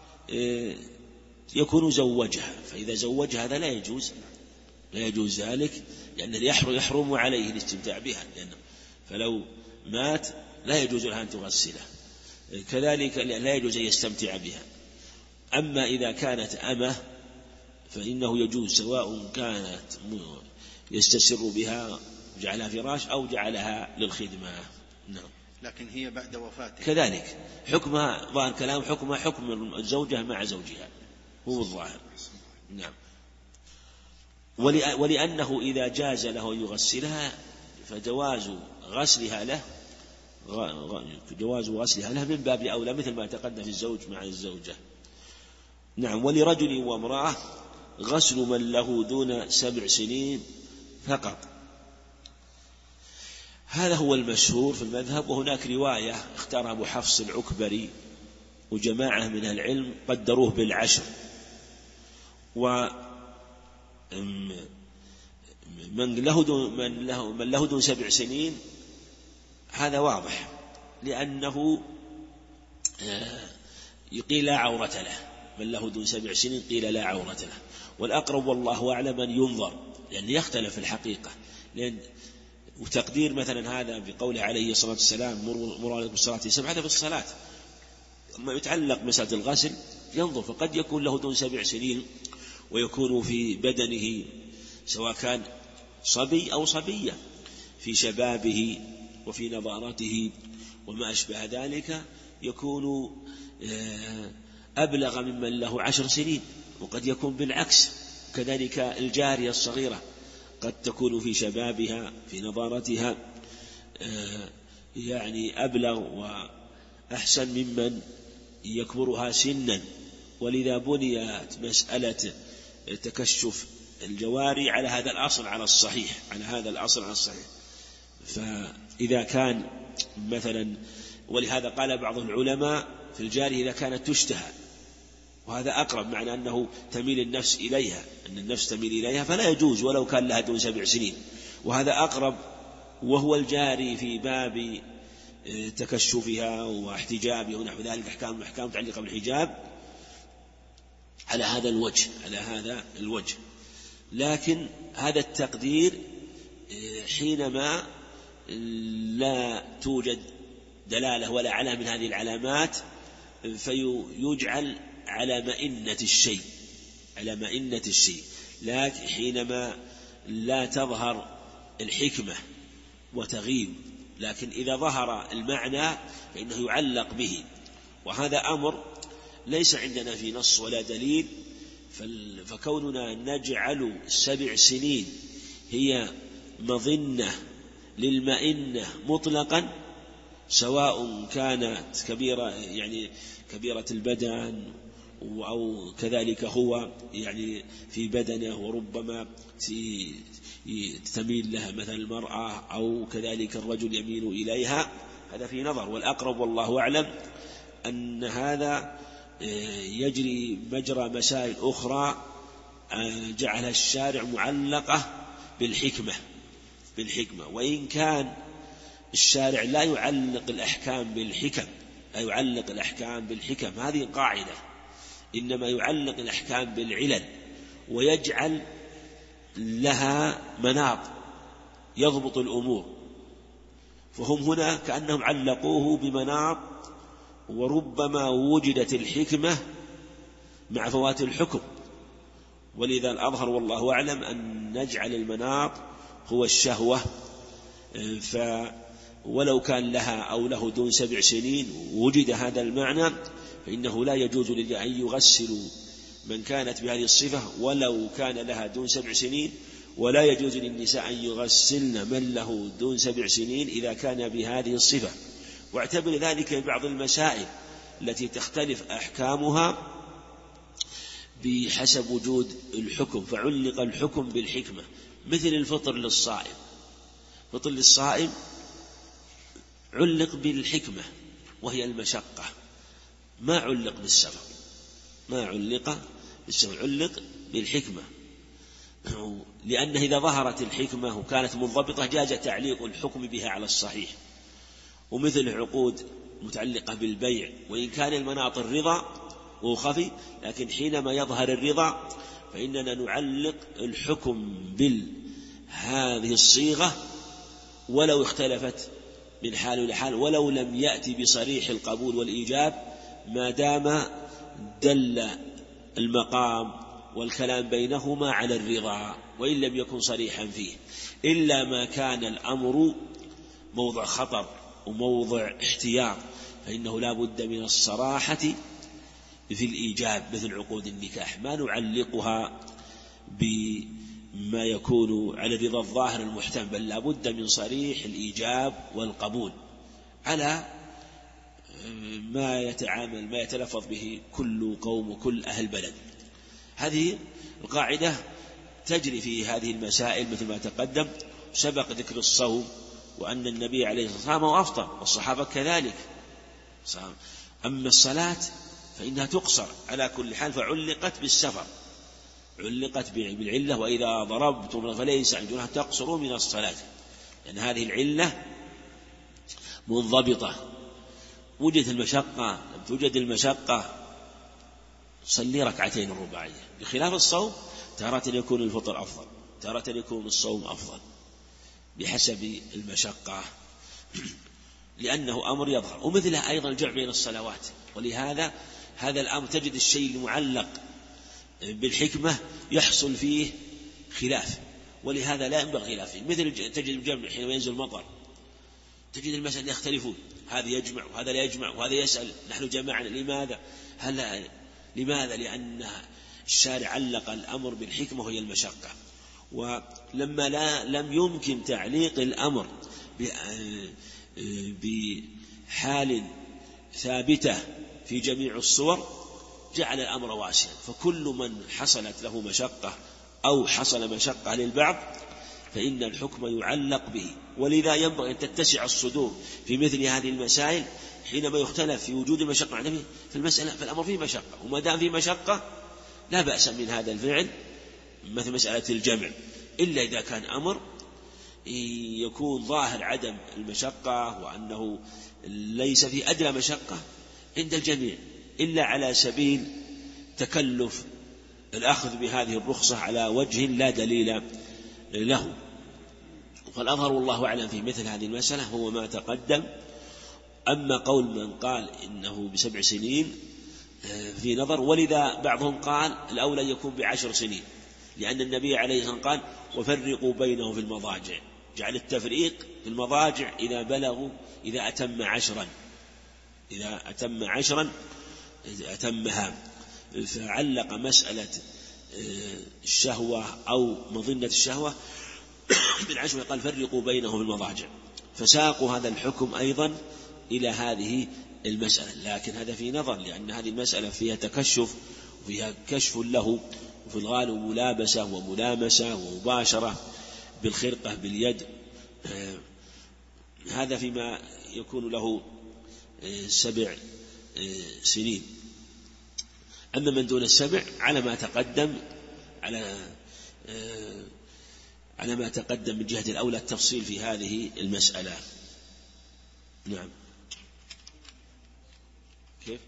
يكون زوجها، فإذا زوجها هذا لا يجوز ذلك، لأن يحرم عليه الاستمتاع بها، لأنه فلو مات لا يجوز لها أن تغسله، كذلك لا يجوز أن يستمتع بها. أما إذا كانت أمة فإنه يجوز، سواء كانت يستسر بها جعلها فراش أو جعلها للخدمة. نعم. لكن هي بعد وفاته كذلك حكمها ظاهر كلام حكمها حكم الزوجة مع زوجها، هو الظاهر. نعم. ولأنه إذا جاز له يغسلها فجواز غسلها له من باب أولى، مثل ما تقدم في الزوج مع الزوجة. نعم. ولرجل وامرأة غسل من له دون 7 سنين فقط، هذا هو المشهور في المذهب. وهناك رواية اختارها أبو حفص العكبري وجماعة من العلم قدروه ب10، ومن له دون 7 سنين هذا واضح، لأنه قيل لا عورة له، من له دون 7 سنين قيل لا عورة له، والأقرب والله أعلم أن ينظر، لأن يختلف في الحقيقة. وتقدير مثلا هذا بقوله عليه الصلاة والسلام مروا عليكم بالصلاة 7، هذا في الصلاة. ما يتعلق مسألة الغسل ينظر، فقد يكون له دون 7 سنين ويكون في بدنه سواء كان صبي أو صبية في شبابه وفي نضارته وما أشبه ذلك، يكون أبلغ ممن له 10 سنين، وقد يكون بالعكس. كذلك الجارية الصغيرة قد تكون في شبابها في نضارتها يعني أبلغ وأحسن ممن يكبرها سنا، ولذا بنيت مسألة تكشف الجواري على هذا الأصل على الصحيح، فإذا كان مثلا، ولهذا قال بعض العلماء في الجارية إذا كانت تشتهى، وهذا أقرب، معنى أنه تميل النفس إليها، أن النفس تميل إليها فلا يجوز ولو كان لها دون 7 سنين، وهذا أقرب. وهو الجاري في باب تكشفها واحتجابها ونحو ذلك، أحكام متعلقة بالحجاب على هذا الوجه. لكن هذا التقدير حينما لا توجد دلالة ولا علامة من هذه العلامات فيجعل على مئنة الشيء، لكن حينما لا تظهر الحكمة وتغيب، لكن إذا ظهر المعنى فإنه يعلق به. وهذا أمر ليس عندنا في نص ولا دليل، فكوننا نجعل 7 سنين هي مظنة للمئنة مطلقا، سواء كانت كبيرة يعني كبيرة البدن أو كذلك هو يعني في بدنه وربما تميل لها مثل المرأة أو كذلك الرجل يميل إليها، هذا في نظر. والأقرب والله أعلم أن هذا يجري مجرى مسائل أخرى جعلها الشارع معلقة بالحكمة، وإن كان الشارع لا يعلق الأحكام بالحكم، هذه قاعدة، إنما يعلق الأحكام بالعلل ويجعل لها مناط يضبط الأمور. فهم هنا كأنهم علقوه بمناط، وربما وجدت الحكمة مع فوات الحكم، ولذا الأظهر والله أعلم أن نجعل المناط هو الشهوة. ولو كان لها أو له دون 7 سنين وجد هذا المعنى فإنه لا يجوز لله أن يغسل من كانت بهذه الصفة ولو كان لها دون 7 سنين، ولا يجوز للنساء أن يغسلن من له دون 7 سنين إذا كان بهذه الصفة. واعتبر ذلك بعض المسائل التي تختلف أحكامها بحسب وجود الحكم، فعلق الحكم بالحكمة، مثل الفطر للصائم. فطر للصائم علق بالحكمة وهي المشقة، ما علق بالسفر، ما علق بالسفر، علق بالحكمة، لأنه إذا ظهرت الحكمة وكانت منضبطة جاز تعليق الحكم بها على الصحيح. ومثل عقود متعلقة بالبيع، وإن كان المناط الرضا وهو خفي، لكن حينما يظهر الرضا فإننا نعلق الحكم بهذه الصيغة ولو اختلفت من حال إلى حال، ولو لم يأتي بصريح القبول والإيجاب، ما دام دل المقام والكلام بينهما على الرضا، وإن لم يكن صريحا فيه، إلا ما كان الأمر موضع خطر وموضع احتياط، فإنه لا بد من الصراحة في الإيجاب، مثل عقود النكاح ما نعلقها بما يكون على الرضا الظاهر المحتمل، بل لا بد من صريح الإيجاب والقبول على ما يتلفظ به كل قوم وكل أهل بلد. هذه القاعدة تجري في هذه المسائل مثل ما تقدم. سبق ذكر الصوم وأن النبي عليه الصلاة والسلام وأفطر والصحابة كذلك. أما الصلاة فإنها تقصر على كل حال، فعلقت بالسفر، علقت بالعلة، وإذا ضربتم فليس عندنا تقصروا من الصلاة، لأن يعني هذه العلة منضبطة. وجدت المشقة لم توجد المشقة صلي ركعتين الرباعية، بخلاف الصوم تارة يكون الفطر أفضل، تارة يكون الصوم أفضل بحسب المشقة، لأنه أمر يظهر. ومثلها أيضا الجمع بين الصلوات، ولهذا هذا الأمر تجد الشيء المعلق بالحكمة يحصل فيه خلاف، ولهذا لا ينبغي خلاف فيه. مثل تجد الجمع حينما ينزل المطر، تجد المسألة يختلفون، هذا يجمع وهذا لا يجمع وهذا يسأل نحن جمعنا، لماذا؟ لأن الشارع علق الأمر بالحكمة وهي المشقة. ولما لم يمكن تعليق الأمر بحال ثابتة في جميع الصور جعل الأمر واسعا، فكل من حصلت له مشقة أو حصل مشقة للبعض فإن الحكم يعلق به. ولذا ينبغي أن تتسع الصدور في مثل هذه المسائل حينما يختلف في وجود المشقة في المسألة، فالأمر فيه مشقة، وما دام فيه مشقة لا بأس من هذا الفعل، مثل مسألة الجمع، إلا إذا كان أمر يكون ظاهر عدم المشقة وأنه ليس فيه أدنى مشقة عند الجميع، إلا على سبيل تكلف الأخذ بهذه الرخصة على وجه لا دليل له. فالأظهر والله أعلم في مثل هذه المسألة هو ما تقدم. أما قول من قال إنه ب7 سنين في نظر، ولذا بعضهم قال الأولى يكون ب10 سنين، لأن النبي عليه الصلاة والسلام قال وفرقوا بينهم في المضاجع، جعل التفريق في المضاجع إذا أتم 10، إذا أتم 10 أتمها. فعلق مسألة الشهوة أو مظنة الشهوة بالعشر، قال فرقوا بينهم في المضاجع، فساقوا هذا الحكم أيضا إلى هذه المسألة. لكن هذا في نظر، لأن هذه المسألة فيها تكشف وفيها كشف له، وفي الغالب ملابسة وملامسة ومباشرة بالخرقة باليد، هذا فيما يكون له 7 سنين. أما من دون 7 على ما تقدم على ما تقدم من جهة الأولى التفصيل في هذه المسألة. نعم. كيف؟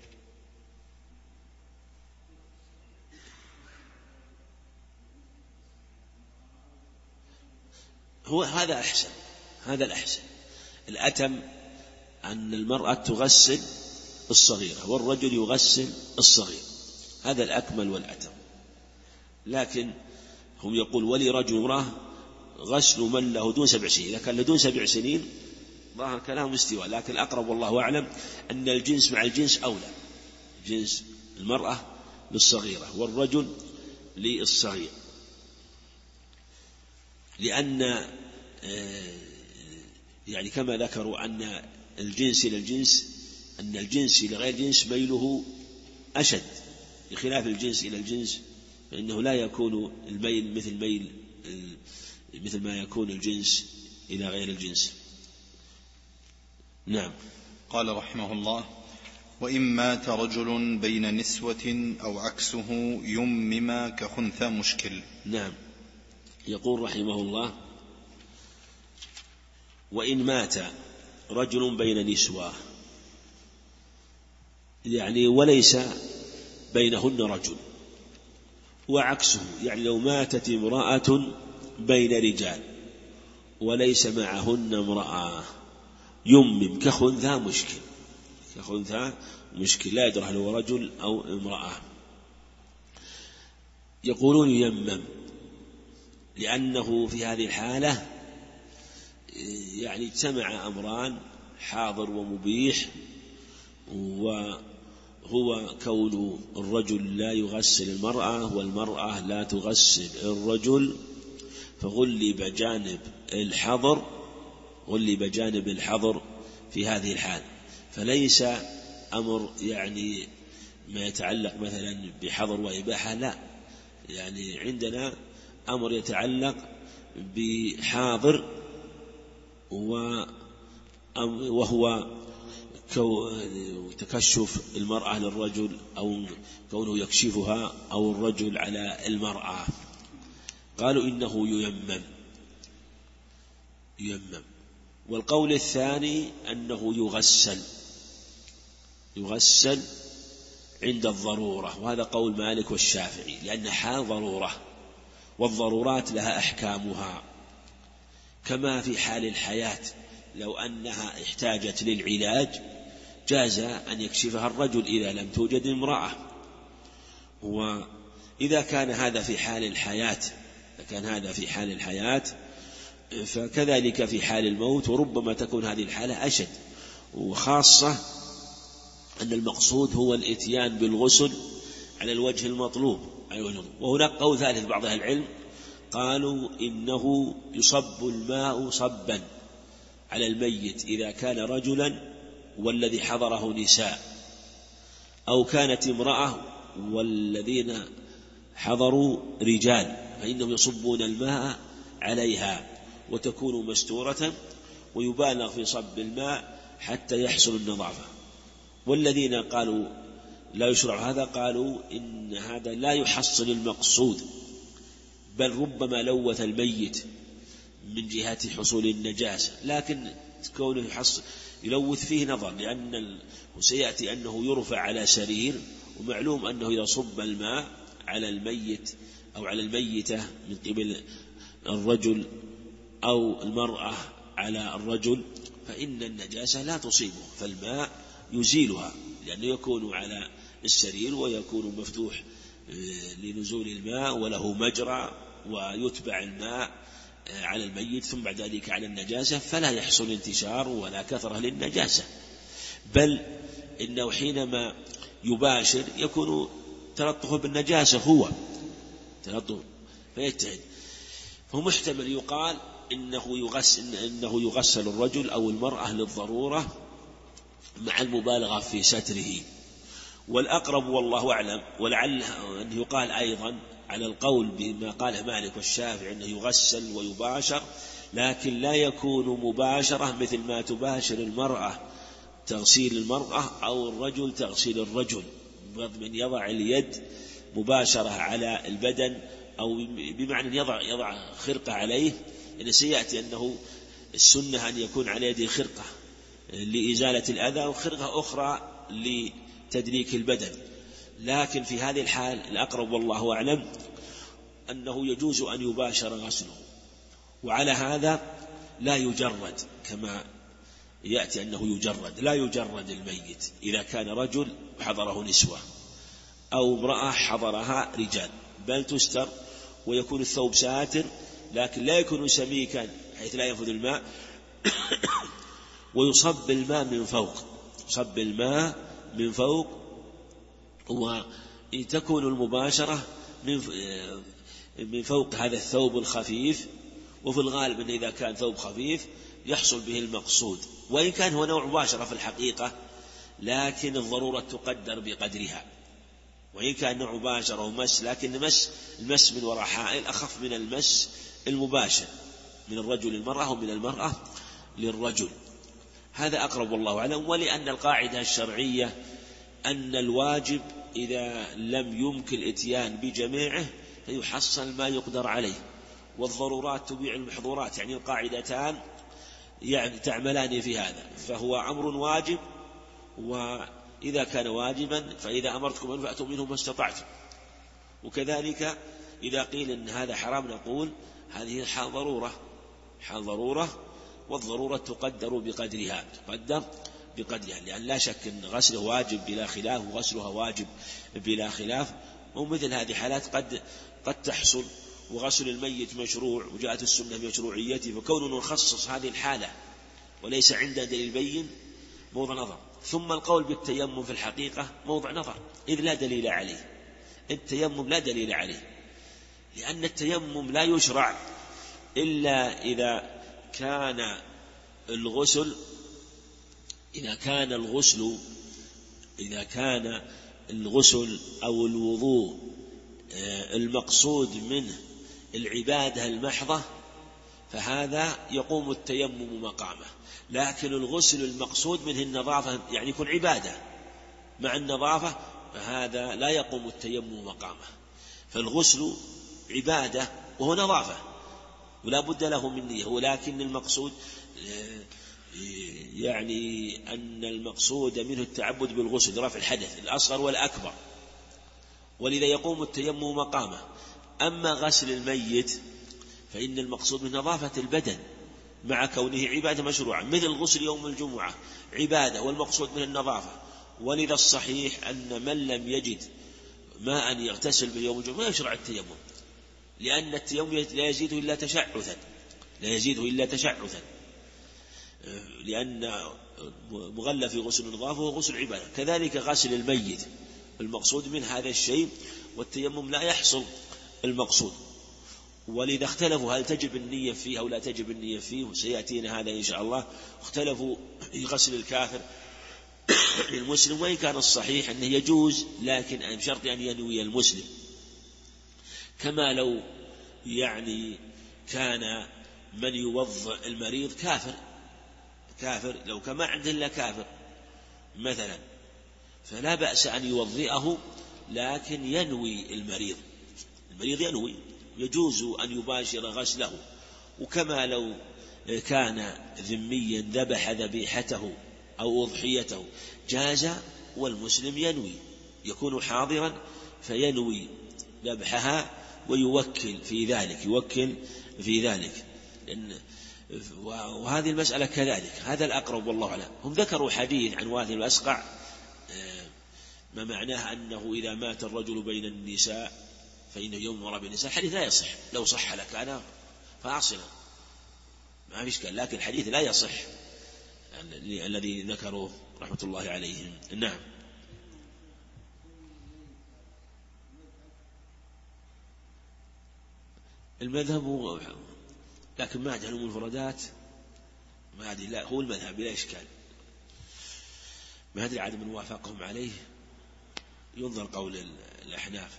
هو هذا أحسن، هذا الأحسن. الأتم أن المرأة تغسل الصغيرة والرجل يغسل الصغير، هذا الأكمل والأتم. لكن هم يقول ولي رجل امرأة غسل من له دون 7 سنين، إذا كان له دون 7 سنين ظاهر كلام استواء، لكن الأقرب والله أعلم أن الجنس مع الجنس أولى، جنس المرأة للصغيرة والرجل للصغير، لأن يعني كما ذكروا أن الجنس إلى الجنس، أن الجنس إلى غير جنس ميله أشد، بخلاف الجنس إلى الجنس فإنه لا يكون الميل مثل ما يكون الجنس إلى غير الجنس. نعم. قال رحمه الله: وإن مات رجل بين نسوة أو عكسه يمم كخنثى مشكل. نعم. يقول رحمه الله: وإن مات رجل بين نسوة، يعني وليس بينهن رجل، وعكسه يعني لو ماتت امرأة بين رجال وليس معهن امرأة يمم كخنثى مشكل. كخنثى مشكل لا يدرى هل هو رجل أو امرأة. يقولون يمم لأنه في هذه الحالة يعني اجتمع أمران حاضر ومبيح، وهو كون الرجل لا يغسل المرأة والمرأة لا تغسل الرجل، فغلب جانب الحظر في هذه الحال. فليس أمر يعني ما يتعلق مثلا بحظر وإباحة، لا، يعني عندنا أمر يتعلق بحاضر وهو تكشف المرأة للرجل أو كونه يكشفها أو الرجل على المرأة. قالوا إنه ييمم. والقول الثاني أنه يغسل عند الضرورة، وهذا قول مالك والشافعي، لأن حال ضرورة والضرورات لها أحكامها، كما في حال الحياة لو أنها احتاجت للعلاج جاز أن يكشفها الرجل إذا لم توجد امرأة. وإذا كان هذا في حال الحياة فكذلك في حال الموت، وربما تكون هذه الحالة أشد، وخاصة أن المقصود هو الإتيان بالغسل على الوجه المطلوب. وهناك قول ثالث بعض أهل العلم قالوا إنه يصب الماء صبا على الميت إذا كان رجلا والذي حضره نساء، أو كانت امرأة والذين حضروا رجال، فإنهم يصبون الماء عليها وتكون مستورة، ويبالغ في صب الماء حتى يحصل النظافة. والذين قالوا لا يشرع هذا قالوا إن هذا لا يحصل المقصود، بل ربما لوث الميت من جهة حصول النجاسة، لكن كونه يلوث فيه نظر، لأن سيأتي أنه يرفع على سرير، ومعلوم أنه إذا صب الماء على الميت أو على الميتة من قبل الرجل أو المرأة على الرجل فإن النجاسة لا تصيبه، فالماء يزيلها، لأنه يكون على السرير ويكون مفتوح لنزول الماء وله مجرى، ويتبع الماء على الميت ثم بعد ذلك على النجاسة، فلا يحصل انتشار ولا كثرة للنجاسة، بل إنه حينما يباشر يكون تلطف بالنجاسة هو تلطف فيجتهد. فهو محتمل يقال إنه يغسل الرجل أو المرأة للضرورة مع المبالغة في ستره. والأقرب والله أعلم، ولعل أن يقال أيضا على القول بما قاله مالك والشافعي أنه يغسل ويباشر، لكن لا يكون مباشرة مثل ما تباشر المرأة تغسيل المرأة أو الرجل تغسيل الرجل، من يضع اليد مباشرة على البدن، أو بمعنى يضع خرقة عليه، إن سيأتي أنه السنة أن يكون على يده خرقة لإزالة الأذى وخرقة أخرى لتدليك البدن. لكن في هذه الحال الأقرب والله أعلم أنه يجوز أن يباشر غسله، وعلى هذا لا يجرد، كما يأتي أنه لا يجرد الميت إذا كان رجل حضره نسوة أو امرأة حضرها رجال، بل تستر ويكون الثوب ساتر، لكن لا يكون سميكا حيث لا ينفذ الماء ويصب الماء من فوق، وتكون المباشرة من فوق هذا الثوب الخفيف. وفي الغالب أن إذا كان ثوب خفيف يحصل به المقصود، وإن كان هو نوع مباشرة في الحقيقة، لكن الضرورة تقدر بقدرها، وإن كان نوع مباشرة ومس، لكن المس من وراء حائل أخف من المس المباشر من الرجل للمرأة ومن المرأة للرجل. هذا أقرب والله أعلم. ولأن القاعدة الشرعية أن الواجب إذا لم يمكن الإتيان بجميعه فيحصل ما يقدر عليه، والضرورات تبيع المحظورات، يعني القاعدتان يعني تعملان في هذا. فهو أمر واجب، وإذا كان واجبا فإذا أمرتكم أن فأتوا منه ما استطعتم. وكذلك إذا قيل إن هذا حرام نقول هذه حال ضرورة، والضرورة تقدر بقدرها، لأن لا شك أن غسله واجب بلا خلاف وغسلها واجب بلا خلاف. ومثل هذه حالات قد تحصل، وغسل الميت مشروع وجاءت السنة بمشروعيته، فكونه نخصص هذه الحالة وليس عندنا دليل بين موضع نظر. ثم القول بالتيمم في الحقيقة موضع نظر، إذ لا دليل عليه. التيمم لا دليل عليه، لأن التيمم لا يشرع إلا إذا كان الغسل أو الوضوء المقصود منه العبادة المحضة، فهذا يقوم التيمم مقامه. لكن الغسل المقصود منه النظافة، يعني يكون عبادة مع النظافة، فهذا لا يقوم التيمم مقامه. فالغسل عبادة وهو نظافة ولا بد له من نية، ولكن المقصود يعني أن المقصود منه التعبد بالغسل رفع الحدث الأصغر والأكبر، ولذا يقوم التيمم مقامه. أما غسل الميت فإن المقصود من نظافة البدن مع كونه عبادة مشروعة، مثل غسل يوم الجمعة عبادة والمقصود من النظافة. ولذا الصحيح أن من لم يجد ماء يغتسل بيوم الجمعة لا يشرع التيمم، لأن التيمم لا يزيده إلا تشعثا، لأن مغلى في غسل النظافة هو غسل عبادة. كذلك غسل الميت المقصود من هذا الشيء، والتيمم لا يحصل المقصود. ولذا اختلفوا هل تجب النية فيه أو لا تجب النية فيه، وسيأتينا هذا إن شاء الله. اختلفوا في غسل الكافر المسلم، وإن كان الصحيح أنه يجوز، لكن بشرط أن ينوي المسلم. كما لو يعني كان من يوضع المريض كافر لو كما عنده إلا كافر مثلا، فلا بأس أن يوضئه، لكن ينوي المريض ينوي، يجوز أن يباشر غسله. وكما لو كان ذميا ذبح ذبيحته أو أضحيته جاز، والمسلم ينوي، يكون حاضرا فينوي ذبحها ويوكل في ذلك وهذه المسألة كذلك. هذا الأقرب والله أعلم. هم ذكروا حديث عن واثل الأسقع ما معناه أنه إذا مات الرجل بين النساء فإنه يوم وراء النساء. الحديث لا يصح، لو صح لكان فأصلا ما في إشكال، لكن الحديث لا يصح الذي ذكروه رحمة الله عليهم. نعم. المذهب لكن ما أدري المفردات ما أدري، لا هو المذهب بلا إشكال، ما أدري عاد من وافقهم عليه، ينظر قول الأحناف.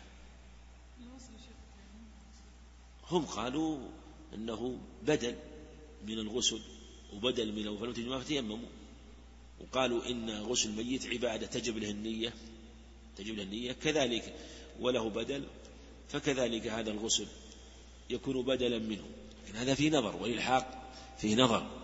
هم قالوا أنه بدل من الغسل وبدل من الوفلات الجماعة فتيمموا، وقالوا إن غسل الميت عبادة تجب له النية كذلك وله بدل، فكذلك هذا الغسل يكون بدلا منه. لكن هذا في نظر، والإلحاق في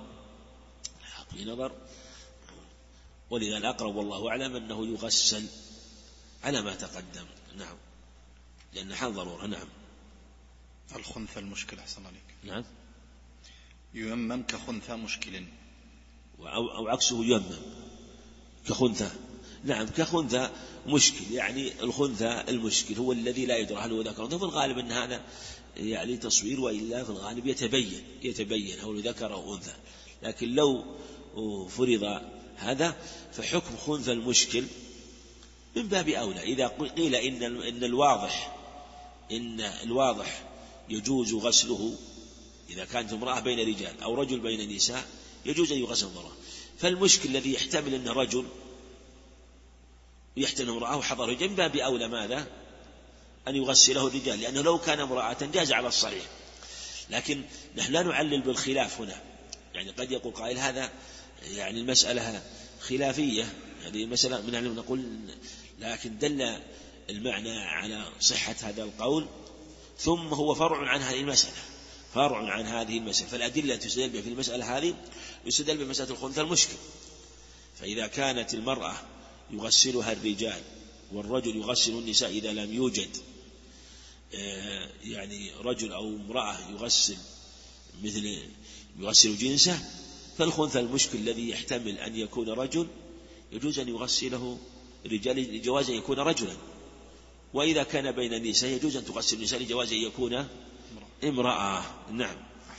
نظر، ولذا الأقرب والله أعلم أنه يغسل على ما تقدم. نعم، لأن حال ضرورة. نعم. الخنثى المشكل أحسن عليك. نعم. ييمم كخنثى مشكل، أو عكسه ييمم كخنثى. نعم، كخنثى مشكل، يعني الخنثى المشكل هو الذي لا يدرى هل هو ذكر أو أنثى. في الغالب أن هذا يعني تصوير، وإلا في الغالب يتبين هل ذكر أو أنثى. لكن لو فرض هذا فحكم خنثى المشكل من باب أولى. إذا قيل إن الواضح يجوز غسله إذا كانت امرأة بين رجال أو رجل بين نساء يجوز أن يغسل ضرر. فالمشكل الذي يحتمل أن رجل يحتل امرأة وحضره جنبه بأولى ماذا أن يغسله الرجال، لأنه لو كان امرأة جاز على الصريح. لكن نحن لا نعلل بالخلاف هنا، يعني قد يقول قائل هذا يعني المسألة خلافية، هذه المسألة من علم نقول، لكن دل المعنى على صحة هذا القول، ثم هو فرع عن هذه المسألة، فرع عن هذه المسألة. فالأدلة تستدل بها في المسألة هذه يستدل بمسألة الخنثى المشكل. فإذا كانت المرأة يغسلها الرجال والرجل يغسل النساء إذا لم يوجد يعني رجل أو امرأة يغسل جنسه، فالخنثى المشكل الذي يحتمل أن يكون رجل يجوز أن يغسله الرجال لجواز أن يكون رجلا، وإذا كان بين النساء يجوز أن تغسل النساء لجواز أن يكون امرأة. نعم.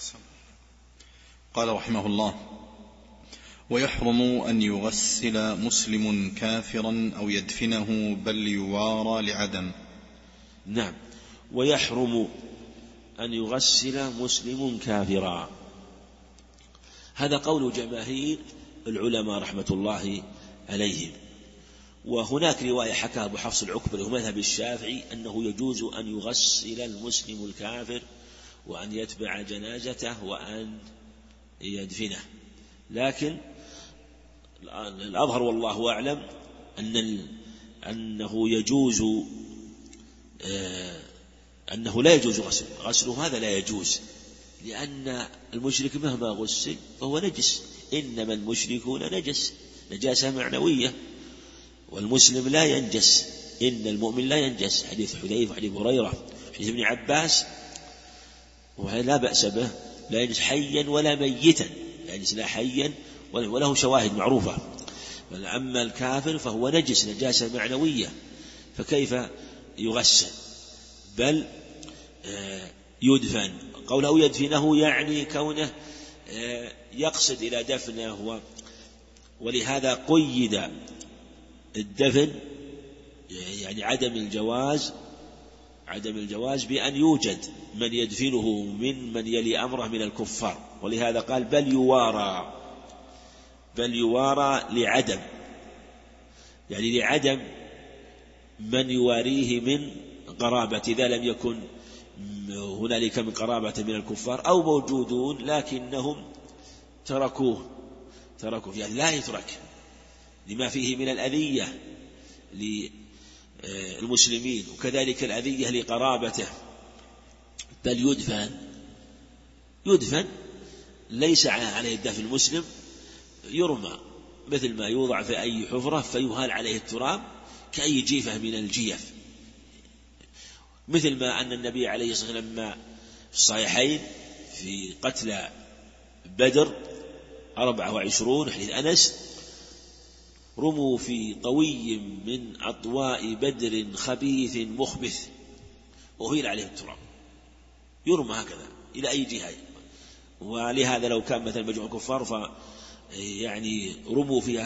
قال رحمه الله: ويحرم أن يغسل مسلم كافرا أو يدفنه بل يوارى لعدم. نعم، ويحرم أن يغسل مسلم كافرا، هذا قول جماهير العلماء رحمة الله عليهم. وهناك رواية حكاها أبو حفص العكبري ومذهب الشافعي أنه يجوز أن يغسل المسلم الكافر وأن يتبع جنازته وأن يدفنه، لكن الأظهر والله أعلم أنه لا يجوز غسله، هذا لا يجوز، لأن المشرك مهما غسل فهو نجس، إنما المشركون نجس، نجاسة معنوية، والمسلم لا ينجس، إن المؤمن لا ينجس، حديث حذيفة وحديث هريرة حديث ابن عباس، وهذا لا بأس به، لا ينجس حيا ولا ميتا، لا ينجس لا حيا وله شواهد معروفة. أما الكافر فهو نجس نجاسة معنوية، فكيف يغسل؟ بل يدفن. قوله يدفنه يعني كونه يقصد إلى دفنه، ولهذا قيد الدفن يعني عدم الجواز بأن يوجد من يدفنه من يلي أمره من الكفار، ولهذا قال بل يوارى لعدم، يعني لعدم من يواريه من قرابة، إذا لم يكن هنالك من قرابة من الكفار أو موجودون لكنهم تركوه يعني لا يترك لما فيه من الأذية للمسلمين وكذلك الأذية لقرابته، بل يدفن ليس عليه الدفن، المسلم يرمى مثل ما يوضع في أي حفرة فيهال عليه التراب كأي جيفة من الجيف، مثل ما أن النبي عليه الصلاة والسلام لما في الصحيحين في قتل بدر 24 حديث أنس رموا في طوي من أطواء بدر خبيث مخبث وهيل عليه التراب، يرمى هكذا إلى أي جهة. ولهذا لو كان مثلا مجموع الكفار يعني رموا في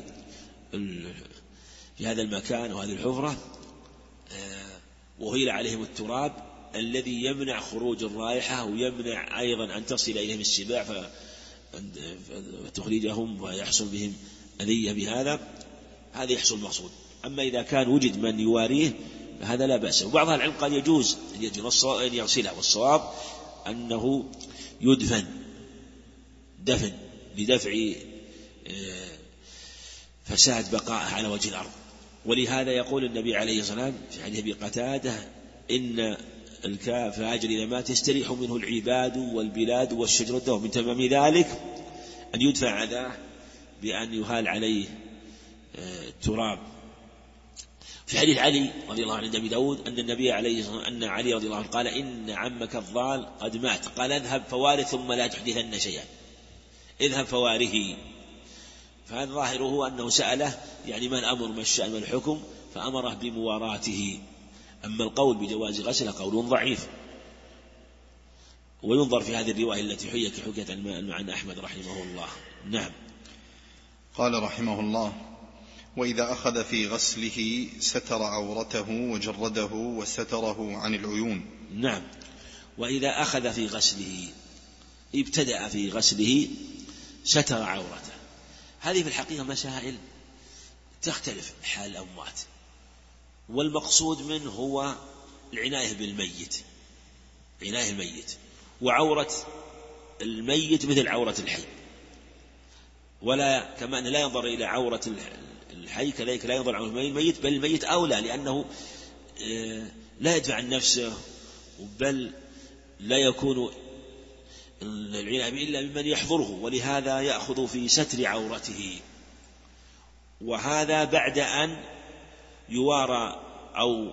هذا المكان وهذه الحفرة وهيل عليهم التراب الذي يمنع خروج الرائحة ويمنع أيضا أن تصل إليهم السباع فتخرجهم ويحصل بهم أذية بهذا، هذا يحصل المقصود. أما إذا كان وجد من يواريه فهذا لا بأس. وبعض العلم قال يجوز أن يغسله، والصواب أنه يدفن لدفع فساد بقائه على وجه الأرض. ولهذا يقول النبي عليه الصلاة والسلام في حديث أبي قتادة إن الكافر إذا مات يستريح منه العباد والبلاد والشجر والدواب، من تمام ذلك أن يدفع عذاه بأن يهال عليه التراب. في حديث علي رضي الله عنه عند أبي داود أن النبي عليه الصلاة والسلام أن علي رضي الله عنه قال إن عمك الضال قد مات، قال اذهب فواره ثم لا تحدثن شيئا، اذهب فواره. فهذا ظاهره أنه سأله يعني ما الأمر ما الشأن ما الحكم، فأمره بمواراته. أما القول بجواز غسله قول ضعيف، وينظر في هذه الرواية التي حكيت عن أحمد رحمه الله. نعم. قال رحمه الله: وإذا أخذ في غسله ستر عورته وجرده وستره عن العيون. نعم. وإذا أخذ في غسله ابتدأ في غسله ستر عورته، هذه في الحقيقة مسائل تختلف حال الأموات، والمقصود منه هو العناية بالميت، عناية الميت، وعورة الميت مثل عورة الحي، ولا كما أنه لا ينظر إلى عورة الحي كذلك لا ينظر عورة الميت، بل الميت أولى لأنه لا يدفع عن نفسه، بل لا يكون العناية به إلا ممن يحضره، ولهذا يأخذ في ستر عورته، وهذا بعد أن يوارى أو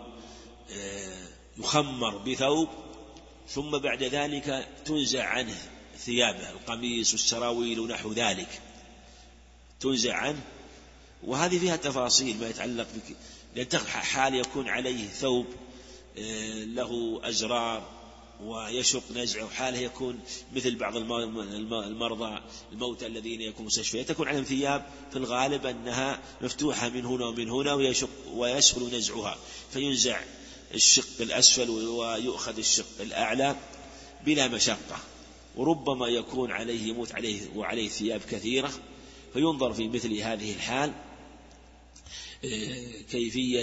يخمر بثوب، ثم بعد ذلك تنزع عنه ثيابه القميص والسراويل ونحو ذلك تنزع عنه. وهذه فيها تفاصيل ما يتعلق بك، لأن حال يكون عليه ثوب له أزرار ويشق نزعه، حاله يكون مثل بعض المرضى الموتى الذين يكونوا مستشفيات تكون عليهم ثياب في الغالب أنها مفتوحة من هنا ومن هنا ويسهل نزعها، فينزع الشق الأسفل ويؤخذ الشق الأعلى بلا مشقة. وربما يكون عليه يموت عليه وعليه ثياب كثيرة، فينظر في مثل هذه الحال كيفية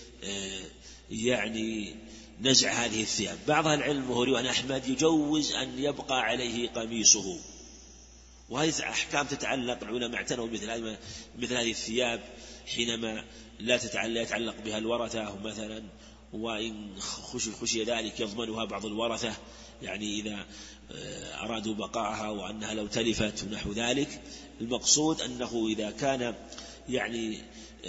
يعني نزع هذه الثياب. بعض العلم وهو رواية أحمد يجوز أن يبقى عليه قميصه، وهذه أحكام تتعلق، العلماء اعتنوا مثل هذه الثياب حينما لا يتعلق بها الورثة مثلا، وإن خشي ذلك يضمنها بعض الورثة، يعني إذا أرادوا بقاءها وأنها لو تلفت ونحو ذلك. المقصود أنه إذا كان يعني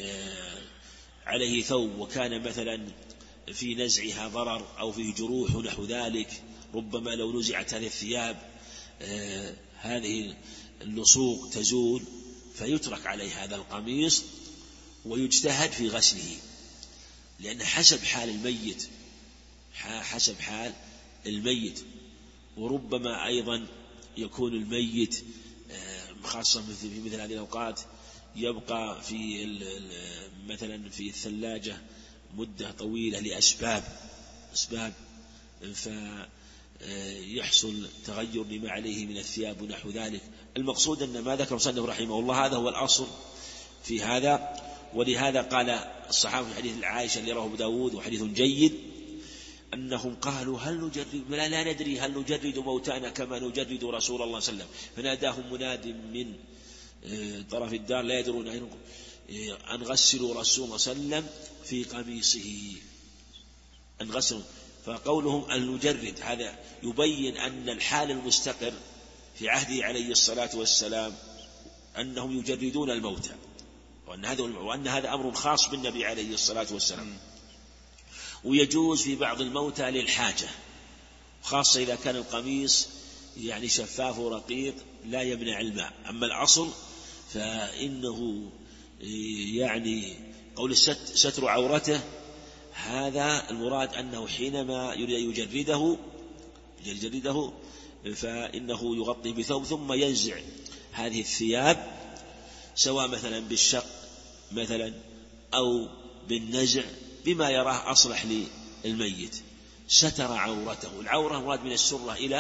عليه ثوب وكان مثلا في نزعها ضرر أو فيه جروح ونحو ذلك، ربما لو نزعت هذه الثياب هذه اللصوق تزول، فيترك عليه هذا القميص ويجتهد في غسله، لأن حسب حال الميت، حسب حال الميت. وربما أيضا يكون الميت خاصة في مثل هذه الأوقات يبقى في مثلا في الثلاجة مدة طويلة لأسباب فيحصل تغير لما عليه من الثياب ونحو ذلك. المقصود أن ما ذكر مصنف رحمه الله هذا هو الأصل في هذا. ولهذا قال الصحابة في حديث عائشة اللي رواه أبو داود وحديث جيد أنهم قالوا هل نجرد لا ندري هل نجرد موتانا كما نجرد رسول الله صلى الله عليه وسلم، فناداهم مناد من طرف الدار لا يدرون أن غسلوا رسول الله صلى الله عليه وسلم في قميصه، أن غسلوا. فقولهم أن نجرد هذا يبين أن الحال المستقر في عهده عليه الصلاة والسلام أنهم يجردون الموتى، وأن هذا أمر خاص بالنبي عليه الصلاة والسلام. ويجوز في بعض الموتى للحاجة، خاصة إذا كان القميص يعني شفاف ورقيق لا يمنع الماء. أما الأصل فإنه يعني قول ستر عورته، هذا المراد أنه حينما يريد يجرده فإنه يغطي بثوب ثم ينزع هذه الثياب، سواء مثلا بالشق مثلا أو بالنزع بما يراه أصلح للميت. ستر عورته، العورة مراد من السرة إلى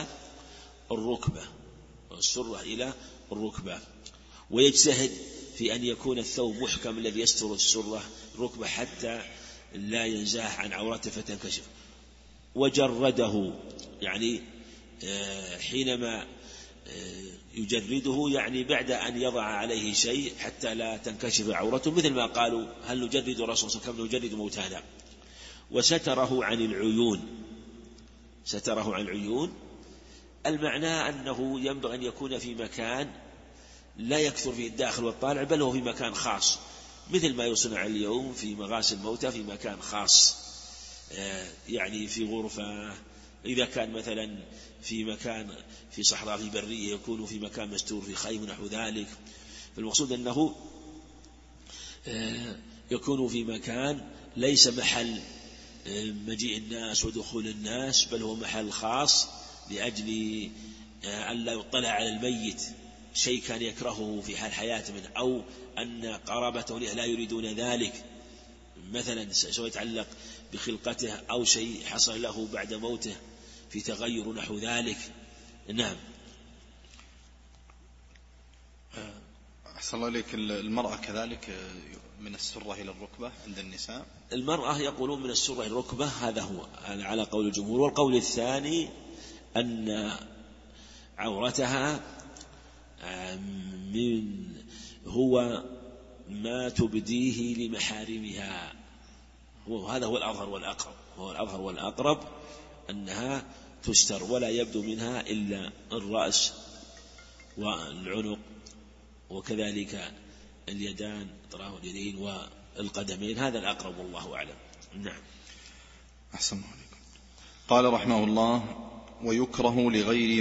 الركبة، ويجتهد في أن يكون الثوب محكم الذي يستر السرة الركبة حتى لا ينزاح عن عورته فتنكشف. وجرده يعني حينما يجرده يعني بعد أن يضع عليه شيء حتى لا تنكشف عورته، مثل ما قالوا هل نجرد رسول الله كم نجرد موتانا. وستره عن العيون، المعنى أنه ينبغي أن يكون في مكان لا يكثر فيه الداخل والطالع، بل هو في مكان خاص، مثل ما يصنع اليوم في مغاسل الموتى في مكان خاص، يعني في غرفة، إذا كان مثلا في مكان في صحراء في برية يكون في مكان مستور في خيم نحو ذلك. فالمقصود أنه يكون في مكان ليس محل مجيء الناس ودخول الناس، بل هو محل خاص لأجل أن لا يطلع على الميت شيء كان يكرهه في حال حياته منه، أو أن قرابته لا يريدون ذلك، مثلا سواء يتعلق بخلقته أو شيء حصل له بعد موته في تغير نحو ذلك. نعم. أحسن الله إليك. المرأة كذلك من السرة إلى الركبة عند النساء؟ المرأة يقولون من السرة إلى الركبة، هذا هو على قول الجمهور. والقول الثاني أن عورتها هو ما تبديه لمحارمها، وهذا هو الأظهر والأقرب أنها تستر ولا يبدو منها إلا الرأس والعنق، وكذلك اليدان، أطراف اليدين والقدمين، هذا الأقرب والله أعلم. نعم. أحسن الله عليكم. قال رحمه الله: ويكره لغير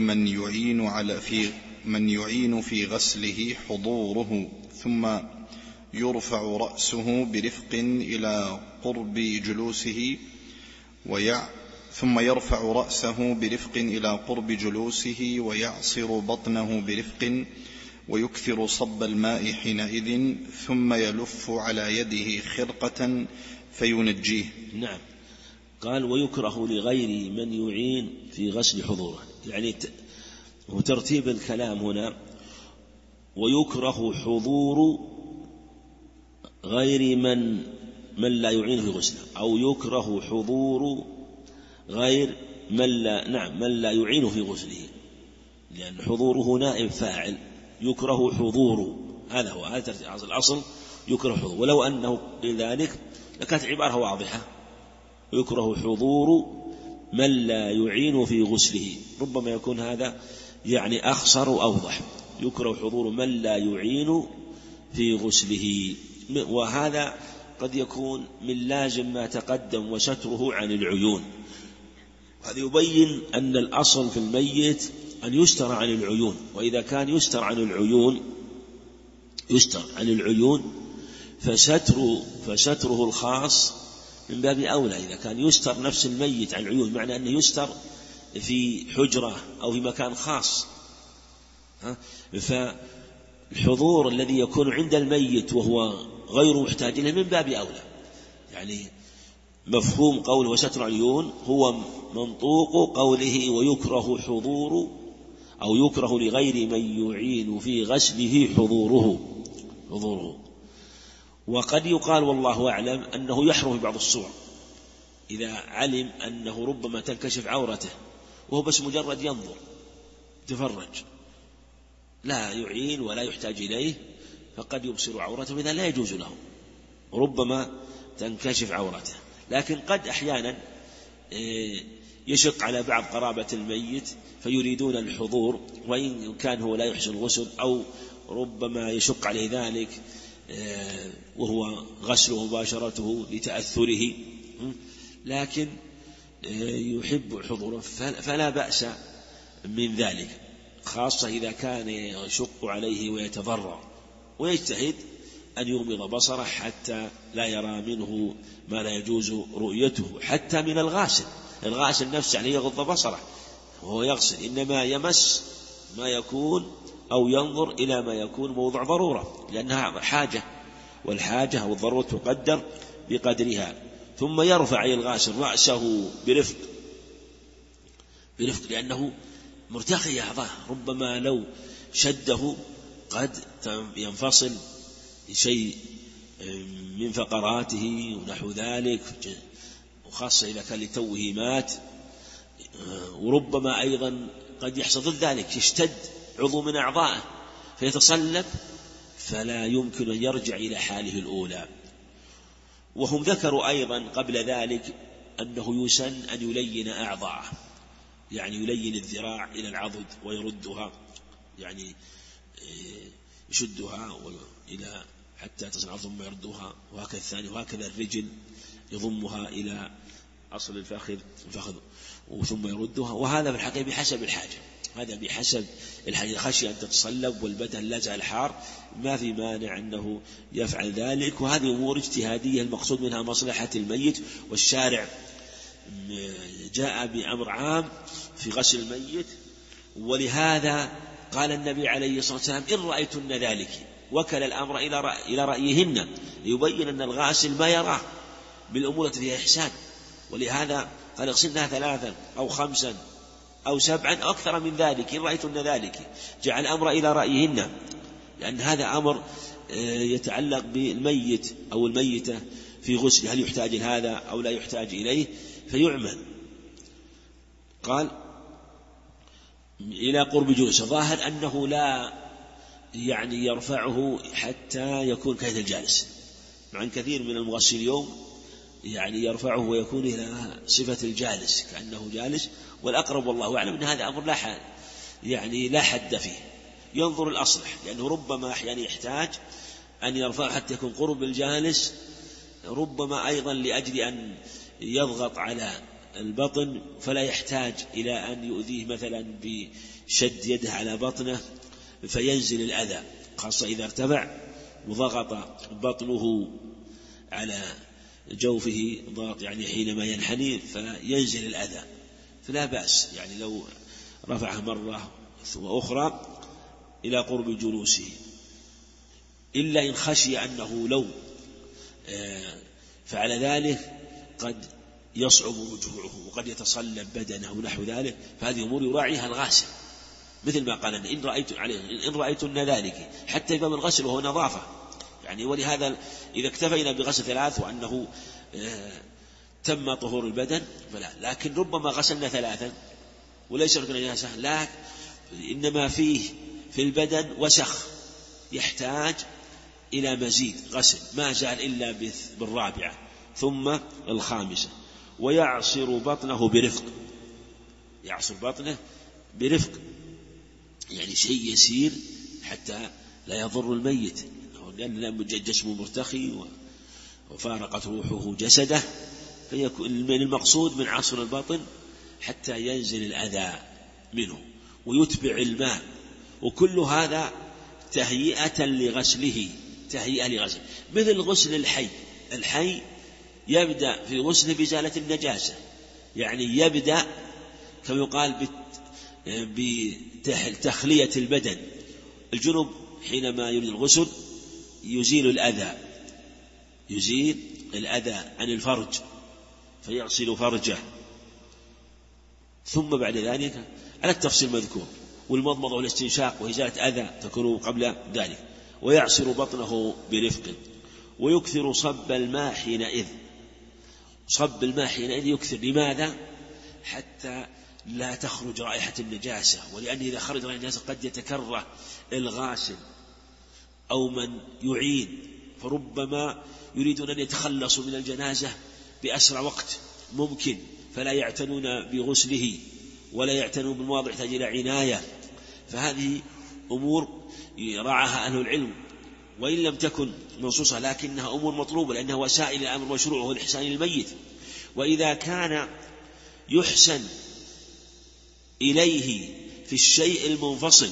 من يعين في غسله حضوره، ثم يرفع رأسه برفق إلى قرب جلوسه ويعصر بطنه برفق ويكثر صب الماء حينئذ، ثم يلف على يده خرقة فينجيه. نعم. قال: ويكره لغير من يعين في غسل حضوره، يعني وترتيب الكلام هنا: ويكره حضور غير من لا يعين في غسله، أو يكره حضور غير من لا يعين في غسله، لأن حضوره نائب فاعل، يكره حضور، هذا هو الأصل، يكره حضور. ولو أنه لذلك لكانت عبارة واضحة: يكره حضور من لا يعين في غسله، ربما يكون هذا يعني أخصر وأوضح. يكره حضور من لا يعين في غسله، وهذا قد يكون من لازم ما تقدم وستره عن العيون. هذا يبين أن الأصل في الميت أن يستر عن العيون، وإذا كان يستر عن العيون فستره الخاص من باب أولى. إذا كان يستر نفس الميت عن العيون، معنى أنه يستر في حجرة أو في مكان خاص، فالحضور الذي يكون عند الميت وهو غير محتاج له من باب أولى. يعني مفهوم قوله وستر العيون هو منطوق قوله: ويكره حضور، أو يكره لغير من يعين في غسله حضوره. وقد يقال والله أعلم أنه يحرم في بعض الصور، إذا علم أنه ربما تنكشف عورته وهو بس مجرد ينظر تفرج، لا يعين ولا يحتاج إليه، فقد يبصر عورته، إذا لا يجوز له، ربما تنكشف عورته. لكن قد أحيانا يشق على بعض قرابة الميت فيريدون الحضور، وإن كان هو لا يحسن الغسل، أو ربما يشق عليه ذلك وهو غسله مباشرته لتأثره، لكن يحب حضوره فلا بأس من ذلك، خاصة إذا كان يشق عليه ويتضرر، ويجتهد أن يغمض بصره حتى لا يرى منه ما لا يجوز رؤيته. حتى من الغاسل نفسه يعني يغض بصره وهو يغسل، إنما يمس ما يكون أو ينظر إلى ما يكون موضع ضرورة، لأنها حاجة، والحاجة أو الضرورة تقدر بقدرها. ثم يرفع الغاسل رأسه برفق، لأنه مرتخي أعضاء، ربما لو شده قد ينفصل شيء من فقراته ونحو ذلك، وخاصة إذا كان لتوه مات، وربما أيضا قد يحصل ضد ذلك، يشتد عضو من أعضائه فيتصلب، فلا يمكن أن يرجع إلى حاله الأولى. وهم ذكروا أيضا قبل ذلك أنه يسن أن يلين أعضاءه، يعني يلين الذراع إلى العضد ويردها، يعني يشدها إلى حتى تصل ثم يردها، وهكذا الثاني، وهكذا الرجل يضمها إلى أصل الفخذ ثم يردها. وهذا في الحقيقة بحسب الحاجة، هذا بحسب الحاجة، خشية أن تتصلب والبدن لا زال حار، ما في مانع أنه يفعل ذلك. وهذه أمور اجتهادية المقصود منها مصلحة الميت، والشارع جاء بأمر عام في غسل الميت، ولهذا قال النبي عليه الصلاة والسلام: إن رأيتن ذلك، وكل الأمر إلى رأيهن، ليبين أن الغاسل ما يراه بالأمور التي فيها إحسان. ولهذا قال: اغسلنها 3 أو 5 أو 7 أو أكثر من ذلك، إن رأيتن ذلك، جعل الأمر إلى رأيهن. لأن هذا أمر يتعلق بالميت أو الميتة في غسل، هل يحتاج لهذا أو لا يحتاج إليه فيعمل. قال إلى قرب جلوسه، ظاهر أنه لا يعني يرفعه حتى يكون كهيئة الجالس، مع أن كثير من المغسل اليوم يعني يرفعه ويكون إلى صفة الجالس كأنه جالس، والأقرب والله أعلم أن هذا أمر لا حد فيه، ينظر الأصلح، لأنه ربما أحيانا يحتاج أن يرفعه حتى يكون قرب الجالس، ربما أيضا لأجل أن يضغط على البطن فلا يحتاج إلى أن يؤذيه مثلا بشد يده على بطنه فينزل الأذى، خاصة إذا ارتفع وضغط بطنه على جوفه ضغط يعني حينما ينحني فينزل الأذى، فلا بأس يعني لو رفعه مرة ثم أخرى إلى قرب جلوسه، إلا إن خشي أنه لو فعل ذلك قد يصعب رجوعه وقد يتصلب بدنه ونحو ذلك، فهذه أمور يراعيها الغاسل، مثل ما قال إن رأيتن ذلك، حتى باب الغسل وهو نظافة يعني. ولهذا إذا اكتفينا بغسل 3 وأنه تم طهور البدن فلا، لكن ربما غسلنا 3 وليس لك نجاسة، لا إنما فيه في البدن وسخ يحتاج إلى مزيد غسل، ما زال إلا بالرابعة ثم الخامسة. ويعصر بطنه برفق، يعصر بطنه برفق يعني شيء يسير حتى لا يضر الميت، لأن جسمه مرتخي وفارقت روحه جسده، فيكون المقصود من عصر البطن حتى ينزل الأذى منه ويتبع الماء، وكل هذا تهيئة لغسله، مثل غسل الحي يبدأ في غسله بإزالة النجاسة، يعني يبدأ كما يقال بتخلية البدن. الجنب حينما يريد الغسل يزيل الأذى عن الفرج فيغسل فرجه، ثم بعد ذلك على التفصيل المذكور، والمضمضة والاستنشاق وإزالة أذى تكون قبل ذلك. ويعصر بطنه برفق ويكثر صب الماء حينئذ، يكثر، لماذا؟ حتى لا تخرج رائحة النجاسة، ولأن إذا خرج رائحة النجاسة قد يتكره الغاسل أو من يعين، فربما يريدون أن يتخلصوا من الجنازة بأسرع وقت ممكن، فلا يعتنون بغسله ولا يعتنون بالمواضع تحتاج إلى عناية، فهذه أمور يراعاها أهل العلم وإن لم تكن منصوصة، لكنها أمور مطلوبة لأنها وسائل الأمر مشروع وهو الإحسان للميت. وإذا كان يحسن إليه في الشيء المنفصل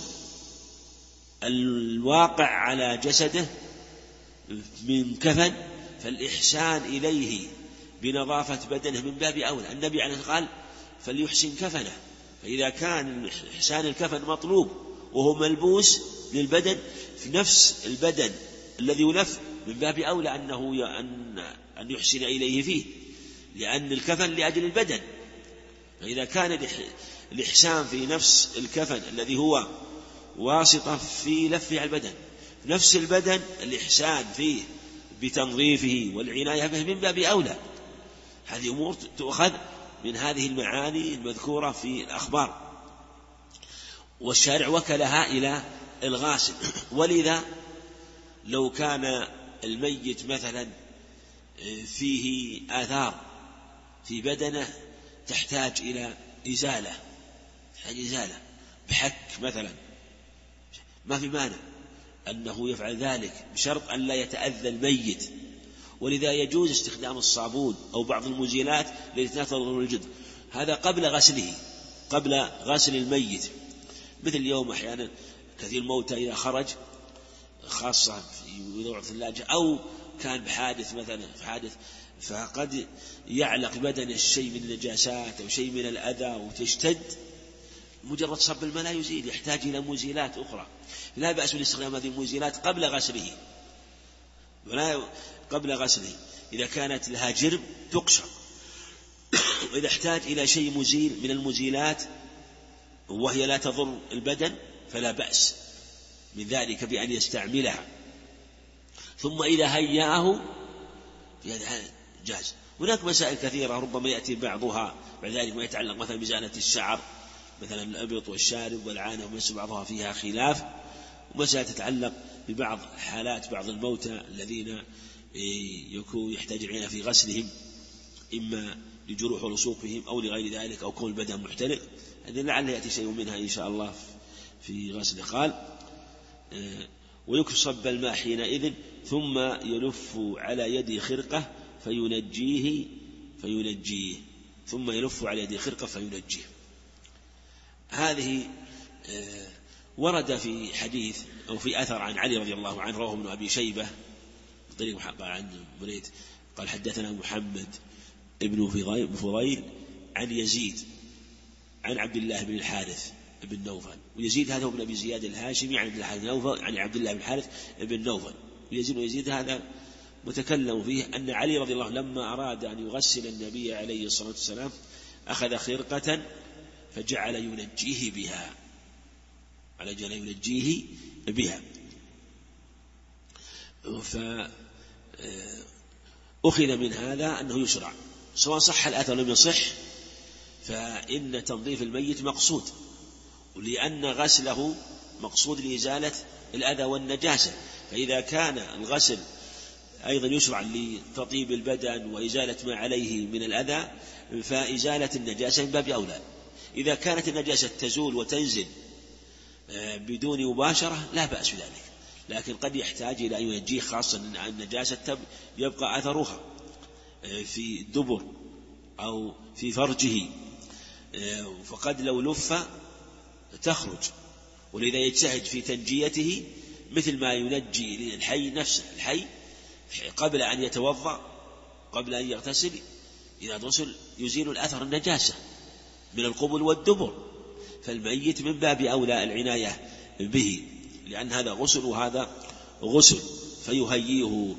الواقع على جسده من كفن، فالإحسان إليه بنظافة بدنه من باب أولى. النبي عليه الصلاة والسلام قال فليحسن كفنه، فإذا كان إحسان الكفن مطلوب وهو ملبوس للبدن في نفس البدن الذي يلف، من باب أولى أن يحسن إليه فيه، لأن الكفن لأجل البدن، فإذا كان الإحسان في نفس الكفن الذي هو واسطة في لفه على البدن، نفس البدن الإحسان فيه بتنظيفه والعناية به من باب أولى. هذه أمور تؤخذ من هذه المعاني المذكورة في الأخبار، والشارع وكلها إلى الغاسل. ولذا لو كان الميت مثلا فيه آثار في بدنه تحتاج إلى إزالة بحك مثلا، ما في مانع أنه يفعل ذلك بشرط أن لا يتأذى الميت، ولذا يجوز استخدام الصابون أو بعض المزيلات التي لا تضر الجلد، هذا قبل غسل الميت. مثل اليوم أحيانا كثير الموتى إذا خرج خاصة في وضع الثلاجة أو كان بحادث مثلا فقد يعلق بدن الشيء من النجاسات أو شيء من الأذى وتشتد، مجرد صب الماء لا يزيل، يحتاج إلى مزيلات أخرى. لا بأس باستخدام هذه المزيلات قبل غسله إذا كانت لها جرم تقشر، وإذا احتاج إلى شيء مزيل من المزيلات وهي لا تضر البدن فلا بأس من ذلك بأن يستعملها، ثم إذا هيأه جاز. هناك مسائل كثيرة ربما يأتي بعضها بعد ذلك ما يتعلق مثلا بزانة الشعر، مثلا الأبط والشارب والعانة ومس بعضها فيها خلاف، ومسائل تتعلق ببعض حالات بعض الموتى الذين يكون يحتاج العناية في غسلهم، إما لجروح ولصوق بهم أو لغير ذلك، أو كون البدن محترق، هذه لعل يأتي شيء منها إن شاء الله في غسل. قال ويكصب الماء حينئذ ثم يلف على يد خرقة فينجيه ثم يلف على يد خرقة فينجيه. هذه ورد في حديث أو في أثر عن علي رضي الله عنه، رواه ابن أبي شيبة طريق عن بريد قال حدثنا محمد ابن فضيل عن يزيد عن عبد الله بن الحارث بن نوفل، ويزيد هذا هو ابن أبي زياد الهاشمي عن عبد الله بن الحارث بن نوفل. ويزيد هذا متكلم فيه أن علي رضي الله عنه لما أراد أن يغسل النبي عليه الصلاة والسلام أخذ خرقة فجعل ينجيه بها، فأخذ من هذا أنه يشرع، سواء صح الأثر لم يصح، فإن تنظيف الميت مقصود، ولأن غسله مقصود لإزالة الأذى والنجاسة، فإذا كان الغسل أيضا يشرع لتطيب البدن وإزالة ما عليه من الأذى، فإزالة النجاسة من باب أولى. إذا كانت النجاسة تزول وتنزل بدون مباشرة لا بأس بذلك، لكن قد يحتاج إلى أن ينجيه، خاصة أن النجاسة يبقى أثرها في الدبر أو في فرجه، فقد لو لف تخرج، ولذا يجتهد في تنجيته مثل ما ينجي الحي نفسه. الحي قبل أن يتوضأ قبل أن يغتسل إذا غسل يزيل الأثر النجاسة من القبل والدبر، فالميت من باب أولى العناية به، لأن هذا غسل وهذا غسل فيهيئه.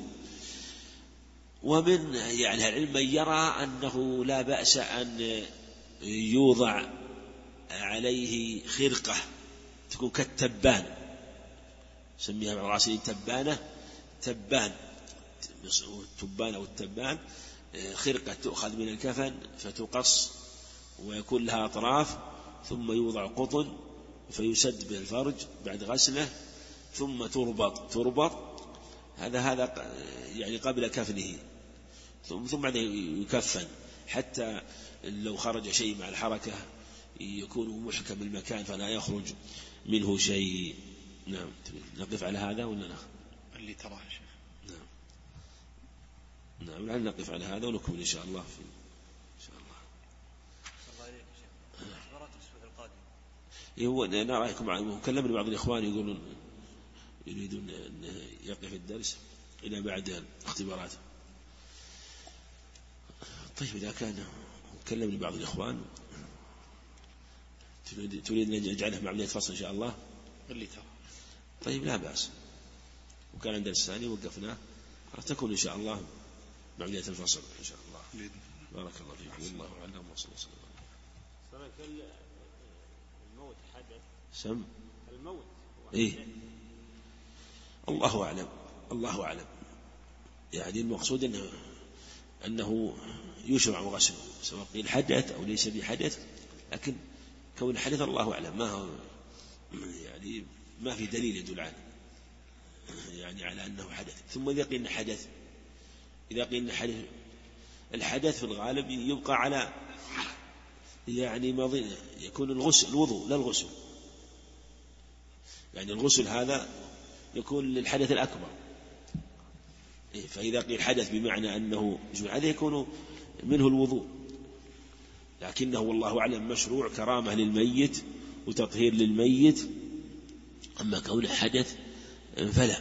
ومن العلم من يرى أنه لا بأس أن يوضع عليه خرقة تكون كالتبان، سميها بعض الراسلين تبان أو التبان، خرقة تؤخذ من الكفن فتقص ويكون لها أطراف، ثم يوضع قطن فيسد بالفرج بعد غسله، ثم تربط هذا قبل كفنه، ثم بعد يكفن، حتى لو خرج شيء مع الحركة يكون محكم المكان فلا يخرج منه شيء. نعم. نقف على هذا ولا ناخذ اللي تراه يا شيخ؟ نعم لعل نقف على هذا ونكمل إن شاء الله هو أنا رأيكم معه. كلمني بعض الإخوان يقولون يريدون أن يقف الدرس إلى بعد الاختبارات. طيب إذا كان كلمني بعض الإخوان تريد أن نجعله مع عملية فصل إن شاء الله اللي ترى. طيب لا بأس، وكان عند الدرس الثاني وقفناه، تكون إن شاء الله مع عملية الفصل إن شاء الله. بارك الله فيكم. الله أعلم وصلى الله عليه وسلم. الموت حدث سم الموت الله أعلم. المقصود أنه يشرع غسله، سواء قيل حدث أو ليس بحدث، لكن كون حدث الله أعلم، ما في دليل يدل على أنه حدث. ثم إذا قيل حدث الحدث في الغالب يبقى على يكون الوضوء لا الغسل، الغسل هذا يكون للحدث الأكبر، فإذا قيل حدث بمعنى أنه هذا يكون منه الوضوء، لكنه والله أعلم مشروع كرامة للميت وتطهير للميت، أما كونه حدث فلا.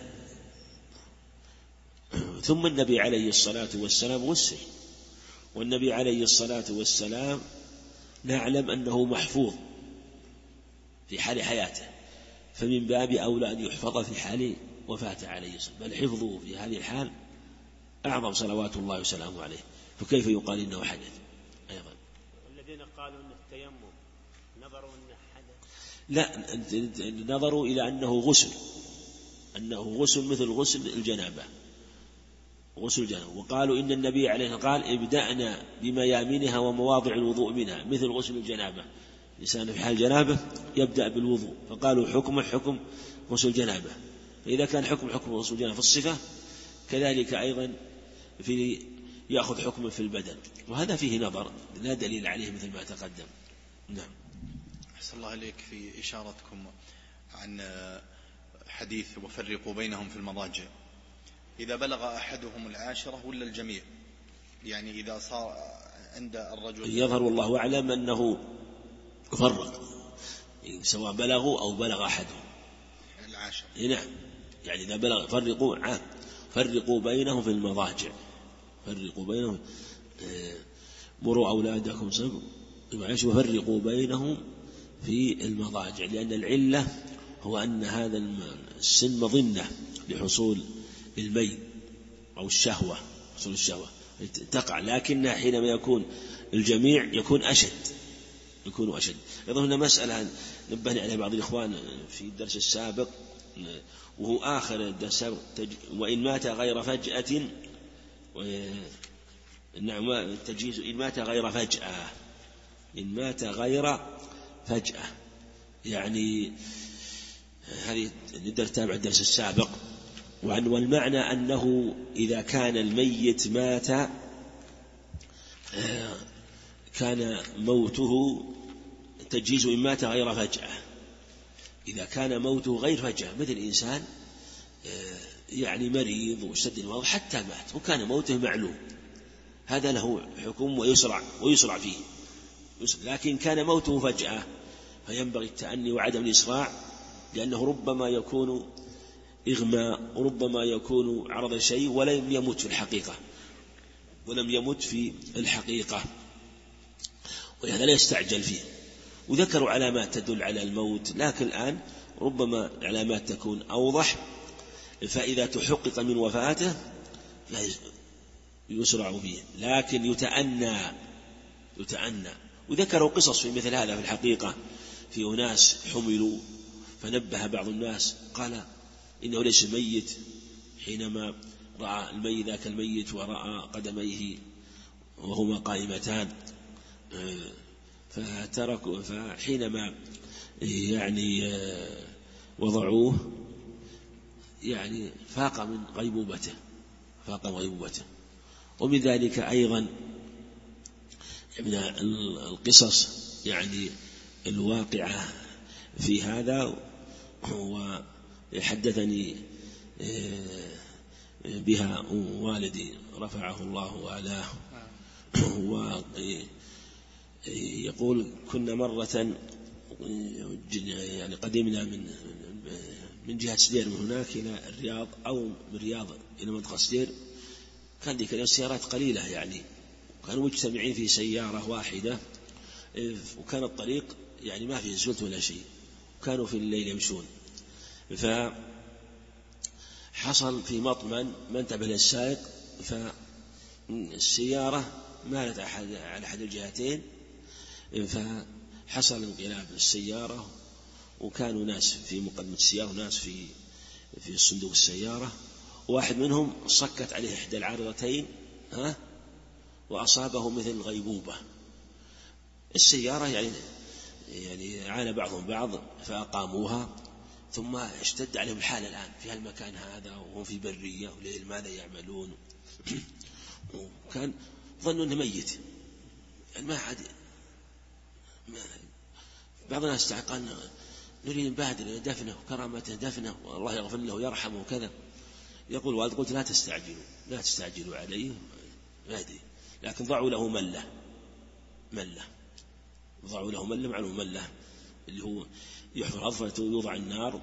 ثم النبي عليه الصلاة والسلام غسل، والنبي عليه الصلاة والسلام نعلم أنه محفوظ في حال حياته، فمن باب أولى أن يحفظ في حال وفاته عليه الصلاة والسلام، بل حفظه في هذه الحال أعظم صلوات الله وسلامه عليه، فكيف يقال إنه حدث أيضا؟ والذين قالوا أن التيمم نظروا أنه حدث، لا، نظروا إلى أنه غسل، أنه غسل مثل غسل الجنابة، غسل الجنابة. وقالوا إن النبي عليه الصلاة والسلام قال ابدأنا بميامنها ومواضع الوضوء منها مثل غسل الجنابة، الإنسان في حال جنابة يبدأ بالوضوء، فقالوا حكم غسل الجنابة. فإذا كان حكم غسل الجنابة في الصفة كذلك أيضا يأخذ حكم في البدن، وهذا فيه نظر لا دليل عليه مثل ما تقدم. نعم. أحسن الله إليك في إشارتكم عن حديث وفرقوا بينهم في المضاجع، إذا بلغ أحدهم العاشرة ولا الجميع؟ يعني إذا صار عند الرجل يظهر والله أعلم أنه فرق سواء بلغوا أو بلغ أحدهم العاشرة. نعم، يعني إذا بلغ فرقوا بينهم في المضاجع، فرقوا بينهم، مروا أولادكم وفرقوا بينهم في المضاجع، لأن العلة هو أن هذا السن مظنة لحصول الميل أو الشهوة، حصول الشهوة تقع، لكنها حينما يكون الجميع يكون أشد. أيضا هنا مسألة نبهنا عليها بعض الإخوان في الدرس السابق، وهو آخر الدرس السابق، وإن مات غير فجأة، نعم التجهيز إن مات غير فجأة، إن مات غير فجأة، يعني هذه الدرس تابع الدرس السابق. والمعنى أنه إذا كان الميت مات كان موته تجهيز إن مات غير فجأة. إذا كان موته غير فجأة مثل إنسان يعني مريض واشتد المرض حتى مات وكان موته معلوم، هذا له حكم ويسرع فيه. لكن كان موته فجأة فينبغي التأني وعدم الإسراع، لأنه ربما يكون إغماء وربما يكون عرض شيء ولم يمت في الحقيقة، ولهذا لا يستعجل فيه. وذكروا علامات تدل على الموت، لكن الآن ربما علامات تكون أوضح، فإذا تحقق من وفاته يسرع فيه، لكن يتأنى. وذكروا قصص في مثل هذا في الحقيقة، في أناس حملوا فنبه بعض الناس قال إنه ليس ميت، حينما رأى الميت ذاك الميت ورأى قدميه وهما قائمتان فتركوا، فحينما يعني وضعوه يعني فاق من غيبوبته. ومن ذلك أيضا من القصص يعني الواقعة في هذا، وحدثني بها والدي رفعه الله وعلاه، ويقول كنا مرة يعني قدمنا من جهة سدير من هناك إلى الرياض، أو من الرياض إلى منطقة سدير، كان ذيك السيارات قليلة يعني، كانوا مجتمعين في سيارة واحدة، وكان الطريق يعني ما فيه زلت ولا شيء، كانوا في الليل يمشون، فحصل في مطمن ما انتبه للسائق، فالسيارة مالت على أحد الجهتين، فحصل انقلاب السيارة، وكانوا ناس في مقدمة السيارة وناس في صندوق السيارة، واحد منهم صكت عليه إحدى العارضتين وأصابه مثل غيبوبة. السيارة يعني عانى بعضهم بعض فأقاموها، ثم اشتد عليهم الحال الآن في هالمكان هذا وهم في برية وليل ماذا يعملون، وكان ظنوا أنه ميت، يعني ما حد. بعض الناس قال نريد نبادر دفنه وكرامته دفنه والله يغفر له ويرحمه وكذا. يقول والد قلت لا تستعجلوا عليه، ما أدري، لكن ضعوا له ملة، ضعوا له ملة، معلوم ملة اللي هو يحفر أظفرته ويوضع النار،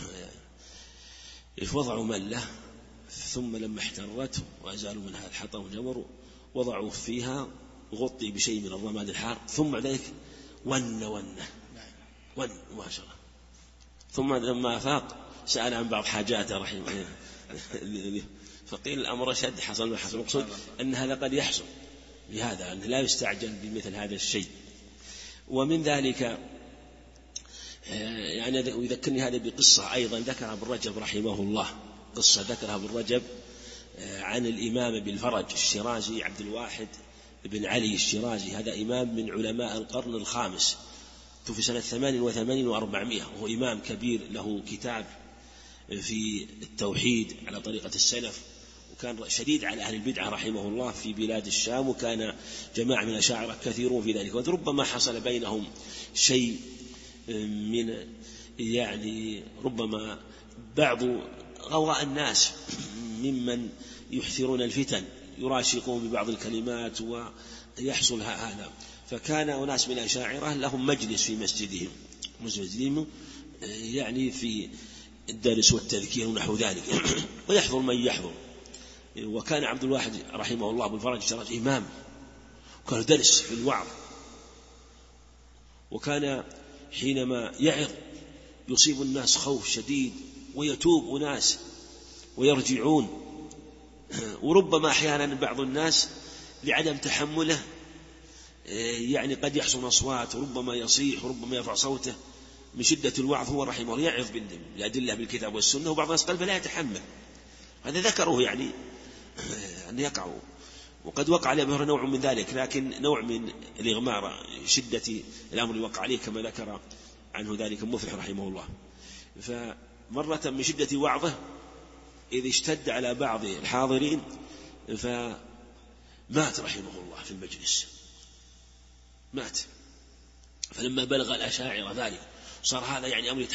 وضعوا ملة، ثم لما احترت وأزالوا منها الحطب والجمر وضعوا فيها وغطي بشيء من الرماد الحار، ثم ذلك ون مباشرة. ثم لما أفاق سأل عن بعض حاجاته رحمه الله، فقيل الأمر شد حصل مقصود أن هذا قد يحصل بهذا، أن لا يستعجل بمثل هذا الشيء. ومن ذلك يعني ويذكرني هذا بقصة أيضا ذكرها ابن رجب رحمه الله، قصة ذكرها ابن رجب عن الإمام بالفرج الشيرازي عبد الواحد بن علي الشيرازي. هذا إمام من علماء القرن الخامس، توفي سنة 88 و400، وهو إمام كبير له كتاب في التوحيد على طريقة السلف، وكان شديد على أهل البدعة رحمه الله في بلاد الشام، وكان جماعة من الأشاعرة كثيرون في ذلك، وربما حصل بينهم شيء من يعني ربما بعض غواء الناس ممن يحثرون الفتن يراشقون ببعض الكلمات ويحصل هذا. فكان أناس من الأشاعرة لهم مجلس في مسجدهم يعني في الدرس والتذكير ونحو ذلك ويحضر من يحضر. وكان عبد الواحد رحمه الله بالفرج الشيرازي إمام، وكان درس في الوعظ، وكان حينما يعظ يصيب الناس خوف شديد ويتوب أناس ويرجعون، وربما أحيانا بعض الناس لعدم تحمله يعني قد يحصل أصوات، وربما يصيح وربما يرفع صوته من شدة الوعظ. هو رحمه الله يعظ بالأدلة بالكتاب والسنة، وبعض الناس قلبه لا يتحمل. هذا ذكره يعني أن يقع، وقد وقع عليه نوع من ذلك، لكن نوع من الإغمار شدة الأمر وقع عليه كما ذكر عنه ذلك مفلح رحمه الله. فمرة من شدة وعظه إذ اشتد على بعض الحاضرين فمات رحمه الله في المجلس، مات. فلما بلغ الأشاعرة ذلك صار هذا يعني أمر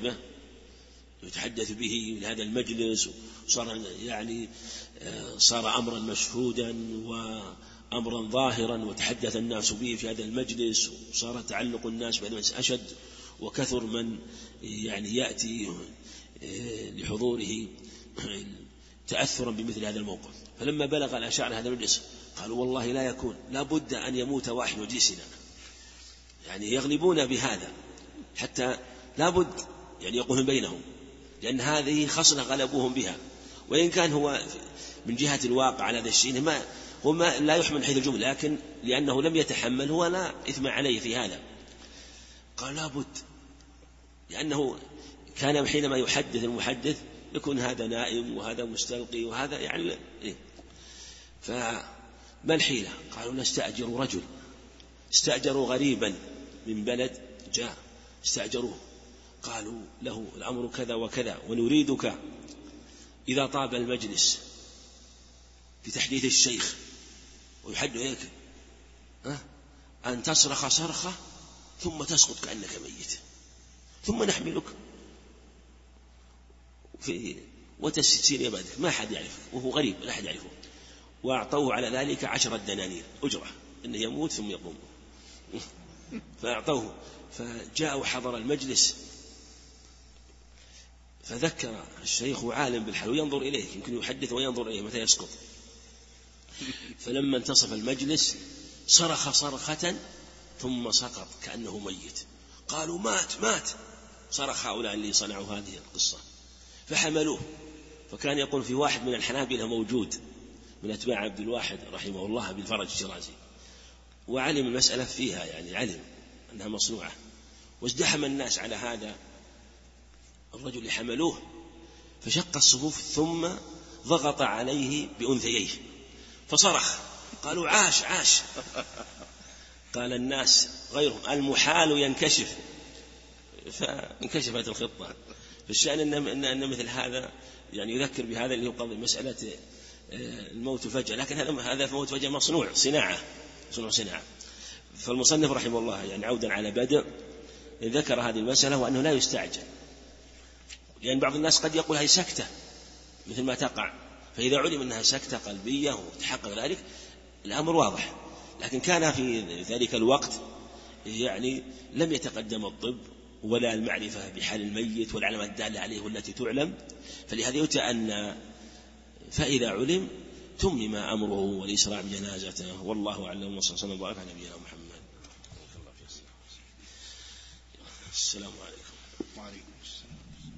يتحدث به في هذا المجلس، وصار يعني صار أمرا مشهودا وأمرا ظاهرا، وتحدث الناس به في هذا المجلس، وصار تعلق الناس بهذا المجلس أشد، وكثر من يعني يأتي لحضوره تأثرا بمثل هذا الموقف. فلما بلغ الأشاعرة هذا المجلس قالوا والله لا يكون، لا بد أن يموت واحد مجلسنا، يعني يغلبون بهذا حتى لا بد يعني يقولون بينهم، لأن هذه خصلة غلبوهم بها. وإن كان هو من جهة الواقع على هذا الشيء هو ما لا يحمل حيث الجملة، لكن لأنه لم يتحمل هو لا إثم عليه في هذا. قال لا بد، لأنه كان حينما يحدث المحدث يكون هذا نائم وهذا مستلقي وهذا يعني فما الحيلة؟ قالوا نستأجر رجل، استأجروا غريبا من بلد جاء استأجروه، قالوا له الأمر كذا وكذا، ونريدك إذا طاب المجلس في تحديث الشيخ ويحدث هيك أن تصرخ صرخة ثم تسقط كأنك ميت، ثم نحملك في وتسير يبادك ما حد يعرفك، وهو غريب لا أحد يعرفه. وأعطوه على ذلك 10 دنانير أجرة إنه يموت ثم يقوم. فأعطوه، فجاء وحضر المجلس، فذكر الشيخ عالم بالحال وينظر إليه، يمكن يحدث وينظر إليه متى يسقط. فلما انتصف المجلس صرخ صرخة ثم سقط كأنه ميت. قالوا مات. صرخ هؤلاء اللي صنعوا هذه القصة، فحملوه. فكان يقول في واحد من الحنابلة موجود من أتباع عبد الواحد رحمه الله بالفرج الشيرازي، وعلم المسألة فيها، يعني علم أنها مصنوعة، وازدحم الناس على هذا الرجل حملوه، فشق الصفوف ثم ضغط عليه بأنثييه فصرخ. قالوا عاش. قال الناس غيرهم المحال ينكشف، فانكشفت الخطة. فالشأن أن مثل هذا يعني يذكر بهذا اللي هو مسألة الموت فجأة، لكن هذا موت فجأة مصنوع صناعة. فالمصنف رحمه الله يعني عودا على بدء ذكر هذه المسألة، وأنه لا يستعجل، لأن بعض الناس قد يقول هذه سكتة مثل ما تقع، فإذا علم أنها سكتة قلبية وتحقق ذلك الأمر واضح. لكن كان في ذلك الوقت يعني لم يتقدم الطب ولا المعرفة بحال الميت والعلامات الدالة عليه والتي تعلم، فلهذا يتأنى، فإذا علم تمم أمره والإسراع بجنازته. والله أعلم، وصلى الله وبارك على نبينا محمد. السلام عليكم. وعليكم السلام.